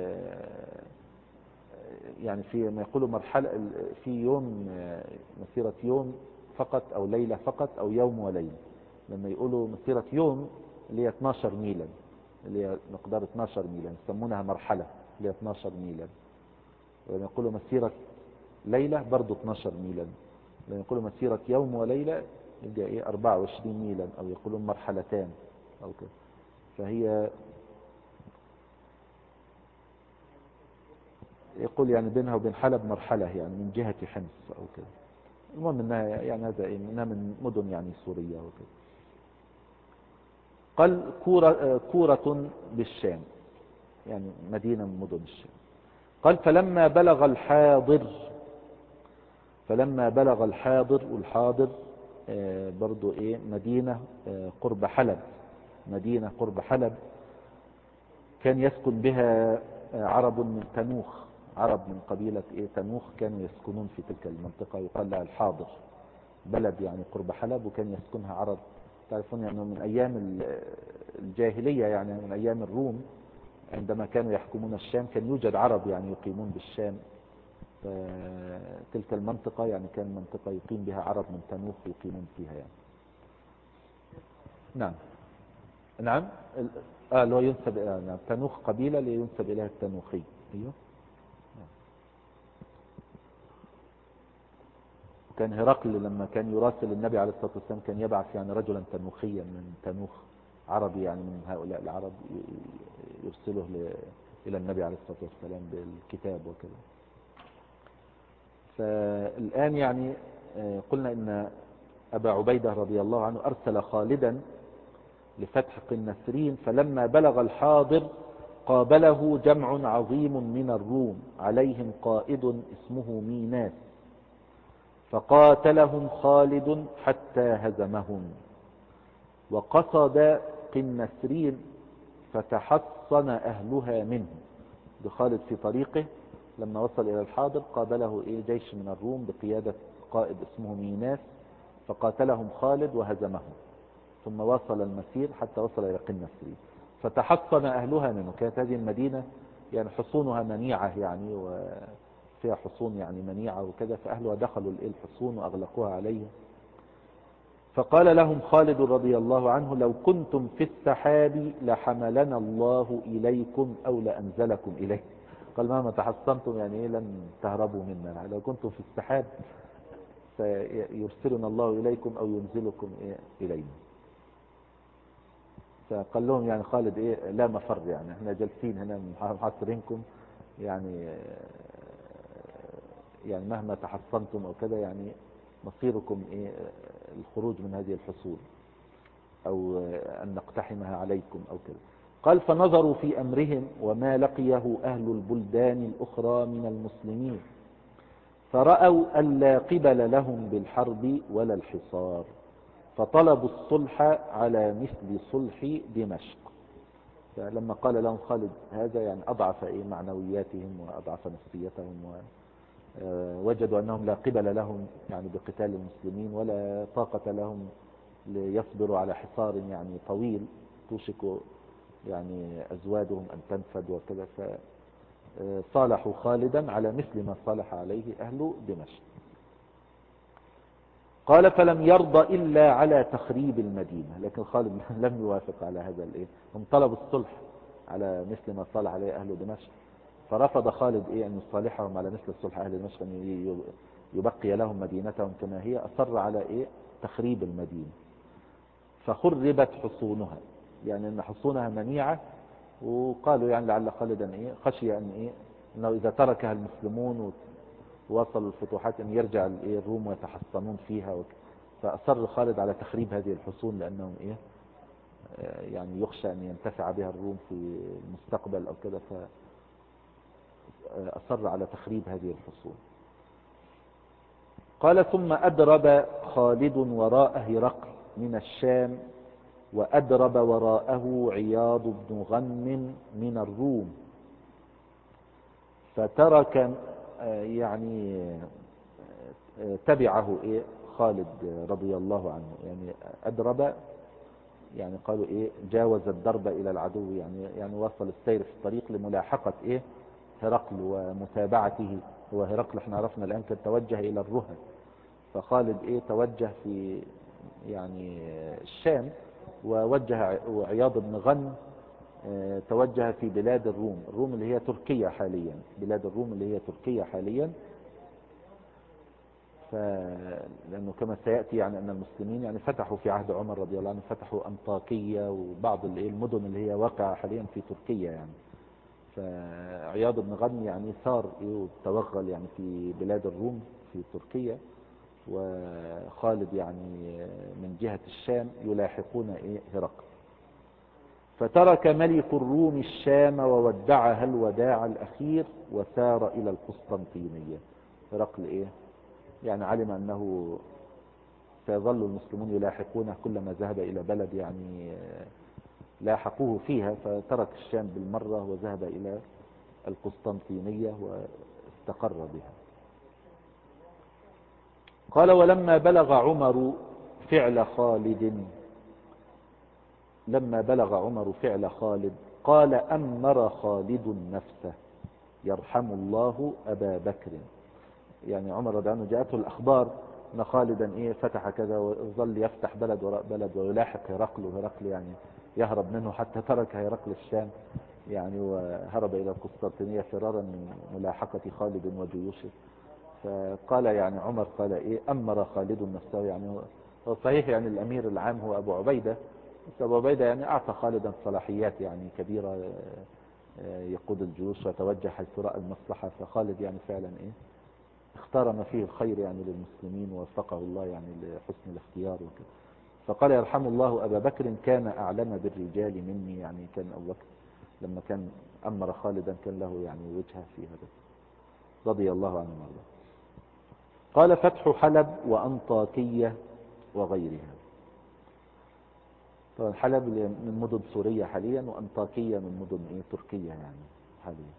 يعني في ما يقولوا مرحلة في يوم، مسيرة يوم فقط أو ليلة فقط أو يوم وليلة. لما يقولوا مسيرة يوم اللي هي 12 ميلا، اللي هي مقدار 12 ميلا يسمونها مرحلة اللي هي 12 ميلا. ولما يقولوا مسيرة ليلة برضو 12 ميلا. لما يقولوا مسيرة يوم وليلة يبقى 24 ميلا، أو يقولون مرحلتان أو كده. فهي يقول يعني بينها وبين حلب مرحلة، يعني من جهة حمص أو كده. المهم انها يعني هذا انها من مدن يعني سورية وكذا. قال كورة بالشام، يعني مدينة من مدن الشام. قال فلما بلغ الحاضر، والحاضر برضو مدينة قرب حلب، مدينة قرب حلب كان يسكن بها عرب من تنوخ، عرب من قبيلة تنوخ كانوا يسكنون في تلك المنطقة، يقال لها الحاضر، بلد يعني قرب حلب، وكان يسكنها عرب. تعرفون أنه من أيام الجاهلية، يعني من أيام الروم عندما كانوا يحكمون الشام كان يوجد عرب يعني يقيمون بالشام. تلك المنطقة يعني كان منطقة يقيم بها عرب من تنوخ يقيمون فيها يعني. نعم نعم. لو ينسب نعم. تنوخ قبيلة لينسب إليها التنوخي. أيوه. وكان هرقل لما كان يراسل النبي عليه الصلاة والسلام كان يبعث يعني رجلا تنوخيا من تنوخ، عربي يعني من هؤلاء العرب، يرسله إلى النبي عليه الصلاة والسلام بالكتاب وكذا. فالآن يعني قلنا إن أبا عبيدة رضي الله عنه أرسل خالدا لفتح قنسرين، فلما بلغ الحاضر قابله جمع عظيم من الروم عليهم قائد اسمه ميناس، فقاتلهم خالد حتى هزمهم، وقصد قنسرين فتحصن أهلها منه. بخالد في طريقه لما وصل إلى الحاضر قابله جيش من الروم بقيادة قائد اسمه ميناس، فقاتلهم خالد وهزمهم، ثم واصل المسير حتى وصل إلى قنسرين فتحصن أهلها منه. كانت هذه المدينة يعني حصونها منيعة، يعني وفيها حصون يعني منيعة وكذا، فأهلها دخلوا الحصون وأغلقوها عليه. فقال لهم خالد رضي الله عنه لو كنتم في السحاب لحملنا الله إليكم أو لأنزلكم إليه. قال مهما تحصنتم يعني لن تهربوا منا، لو كنتم في السحاب سيرسلنا الله إليكم أو ينزلكم إلينا. فقال لهم يعني خالد لا مفر، يعني احنا جالسين هنا محاصرينكم، يعني مهما تحصنتم أو كذا يعني مصيركم الخروج من هذه الحصول أو أن نقتحمها عليكم أو كذا. قال فنظروا في أمرهم وما لقيه أهل البلدان الأخرى من المسلمين، فرأوا أن لا قبل لهم بالحرب ولا الحصار، فطلبوا الصلح على مثل صلح دمشق. فلما قال لهم خالد هذا يعني أضعف معنوياتهم وأضعف نفسيتهم، ووجدوا أنهم لا قبل لهم يعني بقتال المسلمين ولا طاقة لهم ليصبروا على حصار يعني طويل توشك يعني أزوادهم أن تنفد وكذا. فصالحوا خالدا على مثل ما صالح عليه أهل دمشق. قال فلم يرضى إلا على تخريب المدينة، لكن خالد لم يوافق على هذا هم طلبوا الصلح على مثل ما صالح عليه أهل دمشق، فرفض خالد أن يصالحهم على مثل الصلح أهل دمشق، أن يبقي لهم مدينتهم كما هي. أصر على تخريب المدينة. فخربت حصونها، يعني ان حصونها منيعة. وقالوا يعني لعل خالدا خشي ان انه اذا تركها المسلمون ووصلوا الفتوحات ان يرجع الروم ويتحصنون فيها فاصر خالد على تخريب هذه الحصون، لانهم يعني يخشى ان ينتفع بها الروم في المستقبل او كذا، فاصر على تخريب هذه الحصون. قال ثم أدرب خالد وراء هرقل من الشام، وأدرب وراءه عياض بن غنم من الروم، فترك يعني تبعه خالد رضي الله عنه. يعني أدرب، يعني قالوا جاوز الدرب إلى العدو، يعني وصل السير في الطريق لملاحقة هرقل ومتابعته. هو هرقل احنا عرفنا الآن كان توجه إلى الرهى، فخالد توجه في يعني الشام، ووجه عياض بن غنم توجه في بلاد الروم اللي هي تركيا حاليا، بلاد الروم اللي هي تركيا حاليا. لأنه كما سيأتي يعني أن المسلمين يعني فتحوا في عهد عمر رضي الله عنه، فتحوا أنطاكية وبعض المدن اللي هي واقعة حاليا في تركيا يعني. فعياض بن غنم يعني صار وتوغل يعني في بلاد الروم في تركيا، وخالد يعني من جهة الشام يلاحقون هرقل. فترك ملك الروم الشام وودعها الوداع الأخير وسار إلى القسطنطينية. هرقل يعني علم أنه سيظل المسلمون يلاحقونه كلما ذهب إلى بلد يعني لاحقوه فيها، فترك الشام بالمرة وذهب إلى القسطنطينية واستقر بها. قال ولما بلغ عمر فعل خالد، لما بلغ عمر فعل خالد قال أمر خالد نفسه يرحم الله أبا بكر. يعني عمر رضي الله عنه جاءته الأخبار أن خالدا فتح كذا، وظل يفتح بلد وراء بلد ويلاحق هرقل، وهرقل يعني يهرب منه، حتى ترك هرقل الشام يعني وهرب إلى القسطنطينية فرارا من ملاحقة خالد وجيوشه. فقال يعني عمر قال أمر خالد نفسه، يعني هو صحيح يعني الأمير العام هو أبو عبيدة، بس أبو عبيدة يعني أعطى خالدا صلاحيات يعني كبيرة، يقود الجيوش ويتوجه حيث رأى المصلحة. فخالد يعني فعلا اختار ما فيه الخير يعني للمسلمين، ووفقه الله يعني لحسن الاختيار وكذا. فقال يرحم الله أبا بكر كان أعلم بالرجال مني، يعني كان أبو بكر لما كان أمر خالدا كان له يعني وجهة في هذا، رضي الله عنه وارضاه. قال فتح حلب وأنطاكية وغيرها. طبعا حلب من مدن سوريا حاليا، وأنطاكية من مدن تركيا يعني حاليا.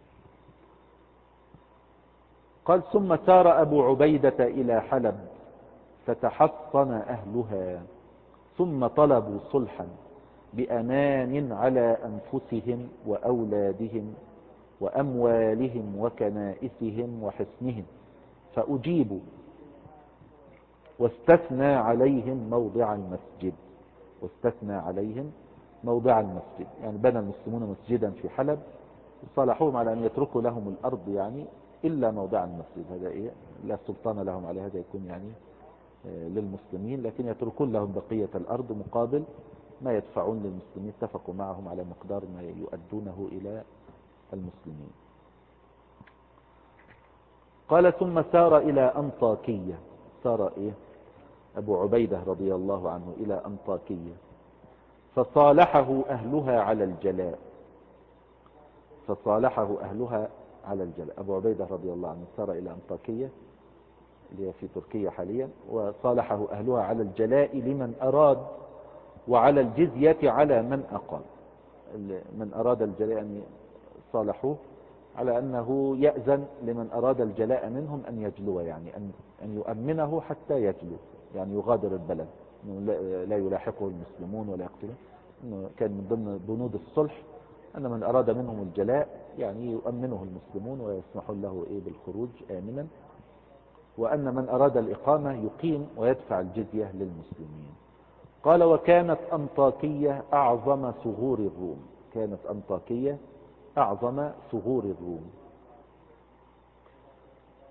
قال ثم سار أبو عبيدة إلى حلب فتحصن أهلها، ثم طلبوا صلحا بأمان على أنفسهم وأولادهم وأموالهم وكنائسهم وحصنهم، فأجيبوا واستثنى عليهم موضع المسجد. واستثنى عليهم موضع المسجد، يعني بنى المسلمون مسجدا في حلب، وصالحوهم على أن يتركوا لهم الأرض يعني إلا موضع المسجد. هذا لا سلطان لهم عليه، هذا يكون يعني للمسلمين، لكن يتركون لهم بقية الأرض مقابل ما يدفعون للمسلمين. اتفقوا معهم على مقدار ما يؤدونه إلى المسلمين. قال ثم سار إلى أنطاكية، سار أبو عبيدة رضي الله عنه إلى أنطاكية، فصالحه أهلها على الجلاء. فصالحه أهلها على الجلاء. أبو عبيدة رضي الله عنه سار إلى أنطاكية اللي هي في تركيا حاليا، وصالحه أهلها على الجلاء لمن أراد، وعلى الجزية على من أقام. من أراد الجلاء يعني صالحوه على أنه يأذن لمن أراد الجلاء منهم أن يجلو، يعني أن يؤمنه حتى يجلو، يعني يغادر البلد، لا يلاحقه المسلمون ولا يقتله. كان من ضمن بنود الصلح أن من أراد منهم الجلاء يعني يؤمنه المسلمون ويسمحون له بالخروج آمنا، وأن من أراد الإقامة يقيم ويدفع الجزية للمسلمين. قال وكانت أنطاكية أعظم ثغور الروم. كانت أنطاكية أعظم ثغور الروم.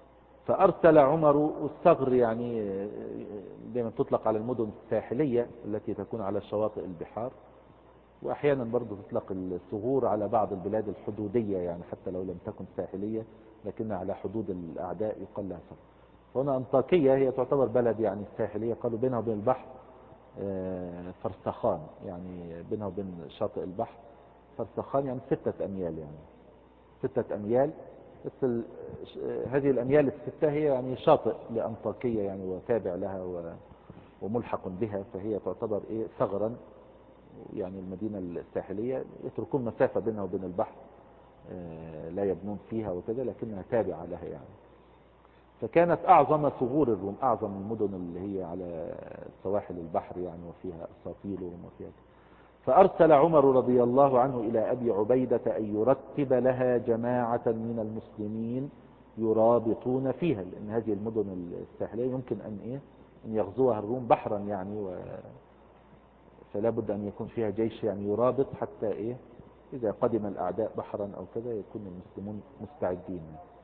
فأرسل عمر، والثغر يعني دائما تطلق على المدن الساحلية التي تكون على شواطئ البحار، وأحيانا برضو تطلق الثغور على بعض البلاد الحدودية، يعني حتى لو لم تكن ساحلية لكنها على حدود الأعداء يقال لها ثغر. فهنا أنطاكية هي تعتبر بلد يعني ساحلية، قالوا بينها وبين البحر فرسخان، يعني بينها وبين شاطئ البحر فرسخان، يعني 6 أميال، يعني 6 أميال بس. هذه الأميال الستة هي يعني شاطئ لأنطاكية يعني، وتابع لها وملحق بها، فهي تعتبر ثغرا، يعني المدينة الساحلية يتركون مسافة بينها وبين البحر لا يبنون فيها وكذا، لكنها تابعة لها يعني. فكانت أعظم ثغور الروم، أعظم المدن اللي هي على سواحل البحر يعني، وفيها أساطيلهم وفيها. فأرسل عمر رضي الله عنه إلى أبي عبيدة أن يرتب لها جماعة من المسلمين يرابطون فيها، لأن هذه المدن الساحلية يمكن أن يغزوها الروم بحرا يعني، فلا بد أن يكون فيها جيش يعني يرابط، حتى إذا قدم الأعداء بحرا أو كذا يكون المسلمون مستعدين.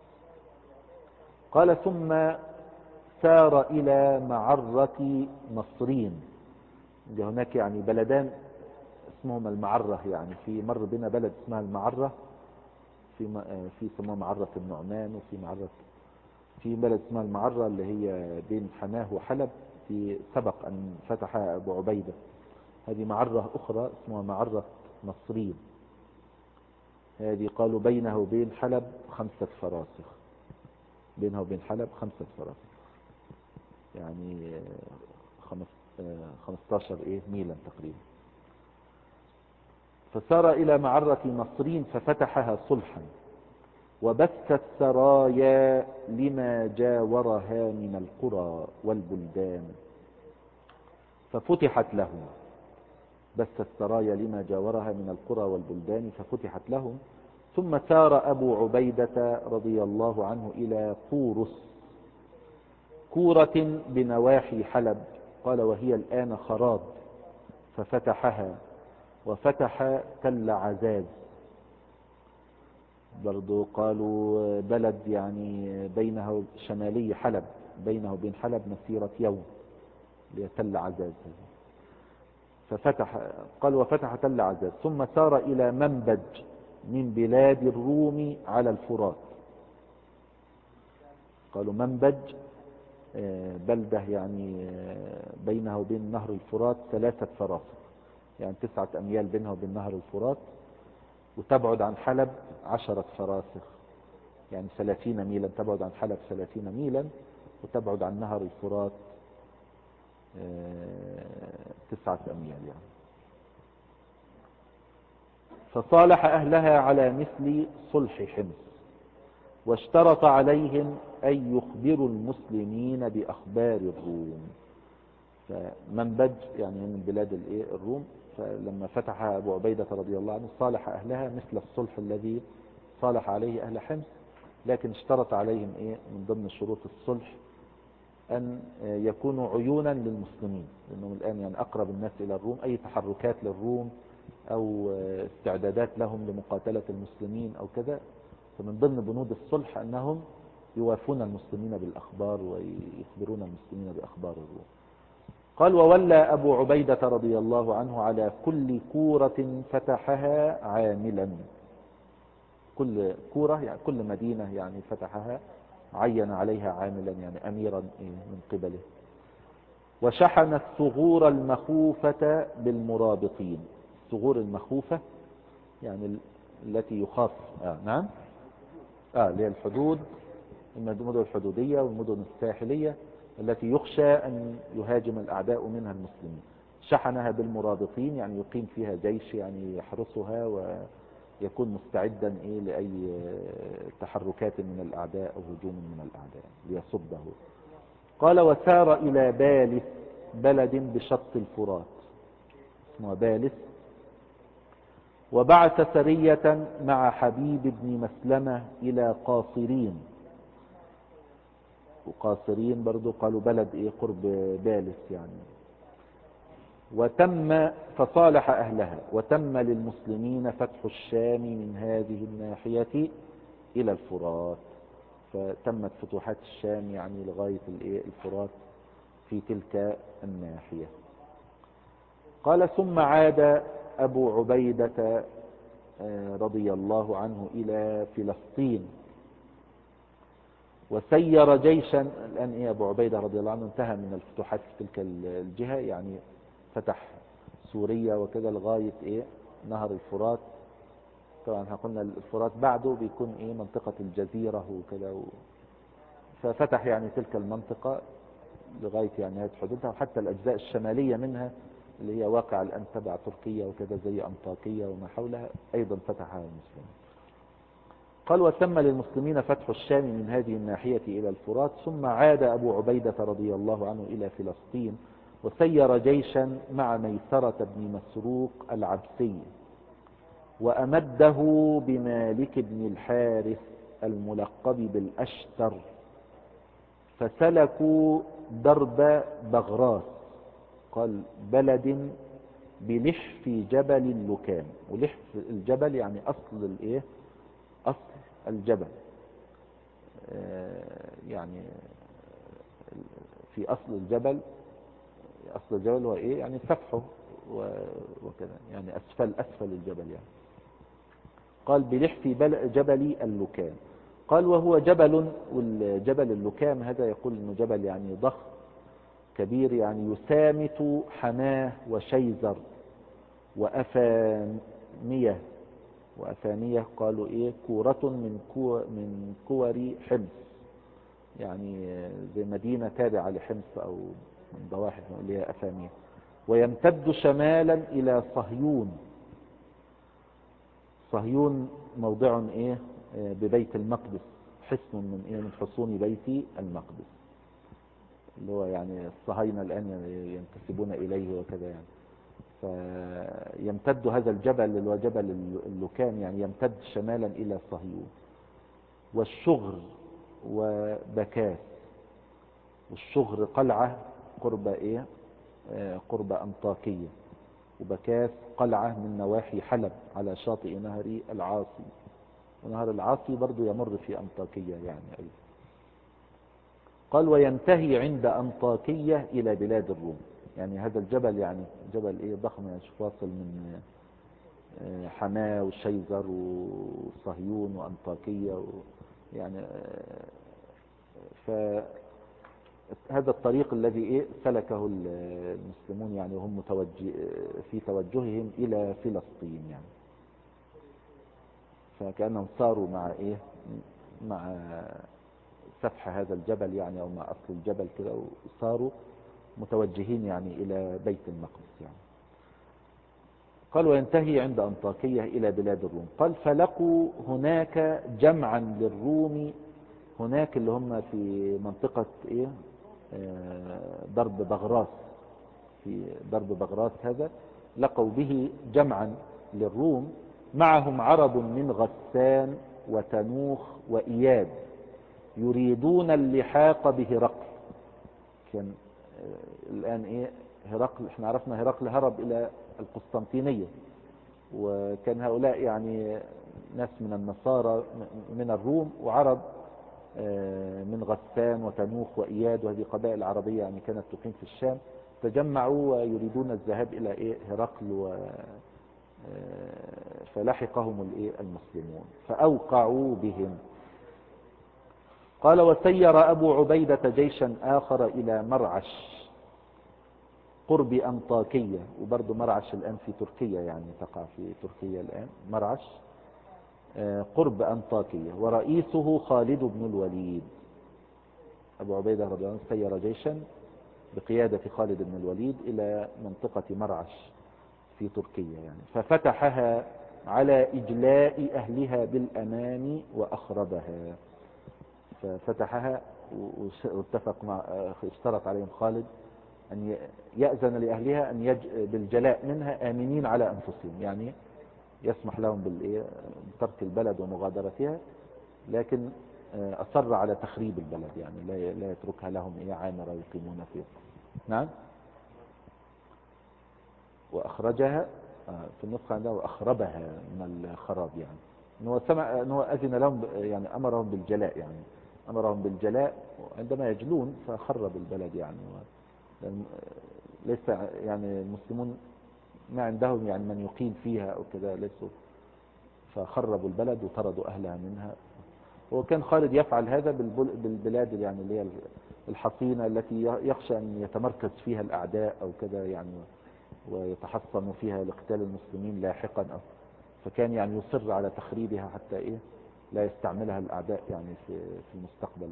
قال ثم سار إلى معرة نصرين. هناك يعني بلدان اسمهم المعرة، يعني في مر بنا بلد اسمها المعرة، في اسمها معرة النعمان، في بلد اسمها المعرة اللي هي بين حماه وحلب، في سبق أن فتحها أبو عبيدة. هذه معرة أخرى اسمها معرة نصرين، هذه قالوا بينه وبين حلب 5 فراسخ، بينها وبين حلب 5 فراسخ، يعني 15 ميلا تقريبا. فسار إلى معرة نصرين ففتحها صلحا، وبث السرايا لما جاورها من القرى والبلدان ففتحت لهم، بث السرايا لما جاورها من القرى والبلدان ففتحت لهم. ثم سار أبو عبيدة رضي الله عنه إلى قورس، كورة بنواحي حلب، قال وهي الآن خراب، ففتحها، وفتح تل عزاز، برضو قالوا بلد يعني بينها شمالي حلب، بينه وبين حلب مسيرة يوم، لتل عزاز. قال وفتح تل عزاز. ثم سار إلى منبج من بلاد الروم على الفرات، قالوا منبج بلدة يعني بينها وبين نهر الفرات 3 فراسخ، يعني 9 أميال بينها وبين نهر الفرات، وتبعد عن حلب 10 فراسخ، يعني 30 ميلا، تبعد عن حلب 30 ميلا، وتبعد عن نهر الفرات 9 أميال يعني. فصالح أهلها على مثل صلح حمص، واشترط عليهم أن يخبروا المسلمين بأخبار الروم. فمنبج يعني من بلاد الروم، فلما فتحها أبو عبيدة رضي الله عنه صالح أهلها مثل الصلح الذي صالح عليه أهل حمص، لكن اشترط عليهم من ضمن شروط الصلح أن يكونوا عيونا للمسلمين، لأنهم الآن يعني أقرب الناس إلى الروم، أي تحركات للروم أو استعدادات لهم لمقاتلة المسلمين أو كذا، فمن ضمن بنود الصلح أنهم يوافون المسلمين بالأخبار ويخبرون المسلمين بأخبار الروم. قال وولى أبو عبيدة رضي الله عنه على كل كورة فتحها عاملا، كل كورة يعني كل مدينة يعني فتحها عين عليها عاملا، يعني أميرا من قبله. وشحن الثغور المخوفة بالمرابطين، الثغور المخوفة يعني التي يخاف نعم اللي هي الحدود، المدن الحدودية والمدن الساحلية التي يخشى أن يهاجم الأعداء منها المسلمين. شحنها بالمرابطين، يعني يقيم فيها جيش يعني يحرسها ويكون مستعدا لأي تحركات من الأعداء أو هجوم من الأعداء ليصده. قال وسار إلى بالس، بلد بشط الفرات اسمها بالس، وبعث سرية مع حبيب بن مسلمة إلى قاصرين، وقاصرين برضو قالوا بلد قرب بالس يعني. فصالح أهلها، وتم للمسلمين فتح الشام من هذه الناحية إلى الفرات، فتمت فتوحات الشام يعني لغاية الفرات في تلك الناحية. قال ثم عاد أبو عبيدة رضي الله عنه إلى فلسطين وسير جيشا. الآن أبو عبيدة رضي الله عنه انتهى من الفتوحات في تلك الجهة، يعني فتح سوريا وكذا لغاية نهر الفرات. طبعا قلنا الفرات بعده بيكون منطقة الجزيرة وكذا ففتح يعني تلك المنطقة لغاية يعني نهاية حدودها، وحتى الأجزاء الشمالية منها اللي هي واقع الآن تبع تركيا وكذا زي أنطاكية وما حولها أيضا فتحها المسلمين. قال وتم للمسلمين فتح الشام من هذه الناحية إلى الفرات. ثم عاد أبو عبيدة رضي الله عنه إلى فلسطين وسير جيشا مع ميسرة بن مسروق العبسي وأمده بمالك بن الحارث الملقب بالأشتر، فسلكوا درب بغراس، قال بلد بلحف جبل اللكام. ولحف الجبل يعني أصل أصل الجبل، يعني في أصل الجبل. أصل الجبل هو يعني سفحه وكذا، يعني أسفل الجبل يعني. قال بلحف جبل اللكام. قال وهو جبل، والجبل اللكام هذا يقول انه جبل يعني ضخم كبير، يعني يسامت حماه وشيزر وأفانية. قالوا كورة من كور حمص، يعني زي مدينة تابعة لحمص أو من ضواحي اللي هي أفانية. ويمتد شمالا إلى صهيون. صهيون موضع ببيت المقدس، حصن من حصون بيت المقدس، اللي هو يعني الصهاينة الآن ينتسبون إليه وكذا يعني. فيمتد هذا الجبل اللي هو جبل اللكام يعني يمتد شمالا إلى صهيون. والشغر وبكاس. والشغر قلعة قرب قرب أنطاكية، وبكاس قلعة من نواحي حلب على شاطئ نهر العاصي، ونهر العاصي برضو يمر في أنطاكية يعني أيضا. قال وينتهي عند أنطاكية إلى بلاد الروم. يعني هذا الجبل يعني جبل ضخم، يعني شوف واصل من حماة وشيزر وصهيون وأنطاكية يعني فهذا الطريق الذي سلكه المسلمون يعني وهم في توجههم إلى فلسطين يعني. فكأنهم صاروا مع سفح هذا الجبل يعني أو مع أصل الجبل كده، وصاروا متوجهين يعني إلى بيت المقدس يعني. قال وينتهي عند أنطاكية إلى بلاد الروم. قال فلقوا هناك جمعا للروم، هناك اللي هم في منطقة درب بغراس، في درب بغراس هذا لقوا به جمعا للروم معهم عرب من غسان وتنوخ وإياد يريدون اللحاق بهرقل. كان الآن هرقل، احنا عرفنا هرقل هرب إلى القسطنطينية، وكان هؤلاء يعني ناس من النصارى من الروم وعرب من غسان وتنوخ وإياد، وهذه قبائل عربية يعني كانت تقيم في الشام، تجمعوا ويريدون الذهاب إلى هرقل فلحقهم المسلمون فأوقعوا بهم. قال وسير أبو عبيدة جيشا آخر إلى مرعش قرب أنطاكية، وبرضه مرعش الآن في تركيا، يعني تقع في تركيا الآن مرعش قرب أنطاكية، ورئيسه خالد بن الوليد. أبو عبيدة رضي الله عنه سير جيشا بقيادة خالد بن الوليد إلى منطقة مرعش في تركيا يعني، ففتحها على إجلاء أهلها بالأمان وأخربها. ففتحها واتفق اشترط عليهم خالد أن يأذن لأهلها أن بالجلاء منها آمنين على أنفسهم، يعني يسمح لهم بترك البلد ومغادرتها، لكن أصر على تخريب البلد، يعني لا يتركها لهم عامرة يقيمون فيها. نعم. وأخرجها في النسخة عنده وأخربها من الخراب، يعني أنه أذن لهم يعني أمرهم بالجلاء، يعني أمرهم بالجلاء عندما يجلون، فخرب البلد يعني. ليس يعني المسلمون ما عندهم يعني من يقيم فيها أو كذا، ليسوا، فخربوا البلد وطردوا أهلها منها. وكان خالد يفعل هذا بالبلاد يعني اللي هي الحصينة التي يخشى أن يتمركز فيها الأعداء أو كذا يعني، ويتحصنوا فيها لقتال المسلمين لاحقا فكان يعني يصر على تخريبها حتى إيه لا يستعملها الأعداء يعني في المستقبل.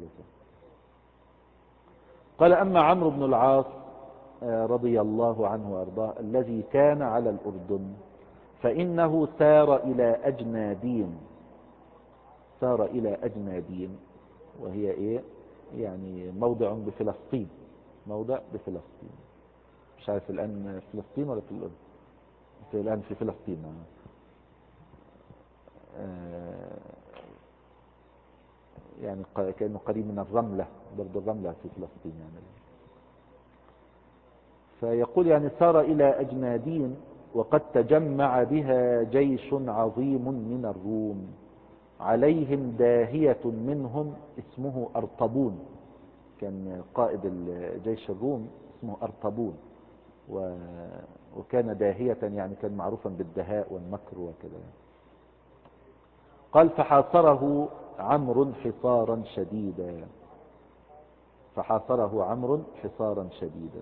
قال: أما عمرو بن العاص رضي الله عنه وأرضاه الذي كان على الأردن، فإنه سار إلى أجنادين. سار إلى أجنادين وهي إيه يعني موضع بفلسطين، موضع بفلسطين. مش عارف الآن فلسطين ولا في الأردن، الآن في فلسطين. يعني كأنه قريب من الرملة، برضو الرملة في فلسطين يعني. فيقول يعني سار إلى أجنادين وقد تجمع بها جيش عظيم من الروم، عليهم داهية منهم اسمه أرطبون. كان قائد الجيش الروم اسمه أرطبون، وكان داهية يعني كان معروفا بالدهاء والمكر وكذا. قال: فحاصره عمرو حصارا شديدا. فحاصره عمرو حصارا شديدا.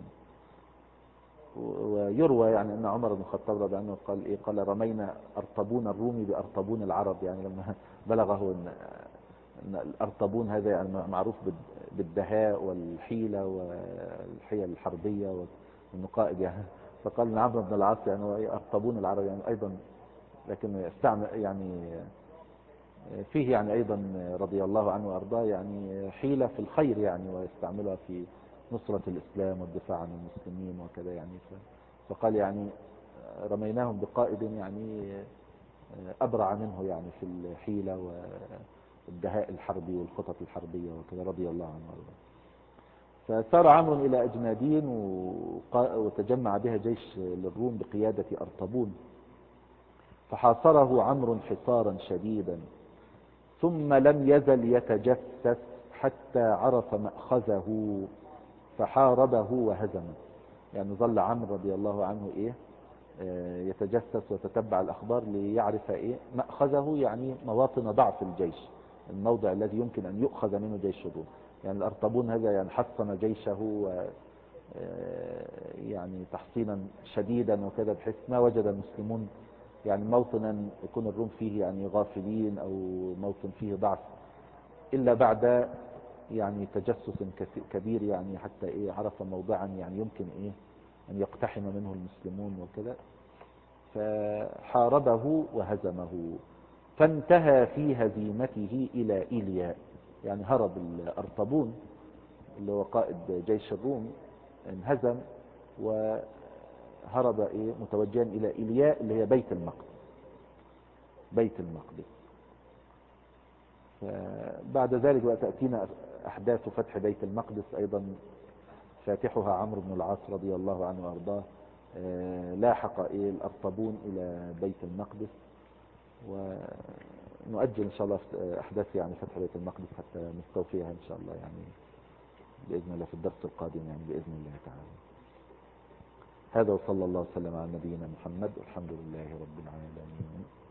ويروى يعني ان عمر بن الخطاب رضي الله عنه قال ايه، قال: رمينا ارطبون الرومي بارطبون العرب. يعني لما بلغه ان الارطبون هذا يعني معروف بالدهاء والحيلة والحيل الحربية وانه قائد يعني، فقال ان عمرو بن العاص يعني ارطبون العرب يعني ايضا، لكن استعمل يعني فيه يعني ايضا رضي الله عنه وارضاه يعني حيلة في الخير يعني، ويستعملها في نصرة الاسلام والدفاع عن المسلمين وكذا يعني. فقال يعني رميناهم بقائد يعني ابرع منه يعني في الحيلة والدهاء الحربي والخطط الحربية وكذا، رضي الله عنه وارضاه. فسار عمرو الى اجنادين وتجمع بها جيش للروم بقيادة ارطبون، فحاصره عمرو حصارا شديدا، ثم لم يزل يتجسس حتى عرف مأخذه فحاربه وهزمه. يعني ظل عمرو رضي الله عنه ايه يتجسس وتتبع الأخبار ليعرف ايه مأخذه، يعني مواطن ضعف الجيش، الموضع الذي يمكن أن يؤخذ منه جيش الروم. يعني الأرطبون هذا يعني حصن جيشه يعني تحصينا شديدا وكذا، بحيث ما وجد المسلمون يعني موطنا يكون الروم فيه يعني غافلين أو موطن فيه ضعف إلا بعد يعني تجسس كبير يعني، حتى إيه عرف موضعا يعني يمكن إيه أن يقتحم منه المسلمون وكذا، فحاربه وهزمه. فانتهى في هزيمته إلى إيليا. يعني هرب الأرطبون اللي هو قائد جيش الروم، انهزم وهرب إيه متوجها إلى إيلياء اللي هي بيت المقدس. بيت المقدس. بعد ذلك بقى تأتينا أحداث فتح بيت المقدس أيضا، فاتحها عمرو بن العاص رضي الله عنه وأرضاه. لاحق الأرطبون إلى بيت المقدس، ونؤجل إن شاء الله أحداث يعني فتح بيت المقدس حتى نستوفيها إن شاء الله يعني بإذن الله في الدرس القادم يعني بإذن الله تعالى. هذا وصلى الله وسلم على نبينا محمد والحمد لله رب العالمين.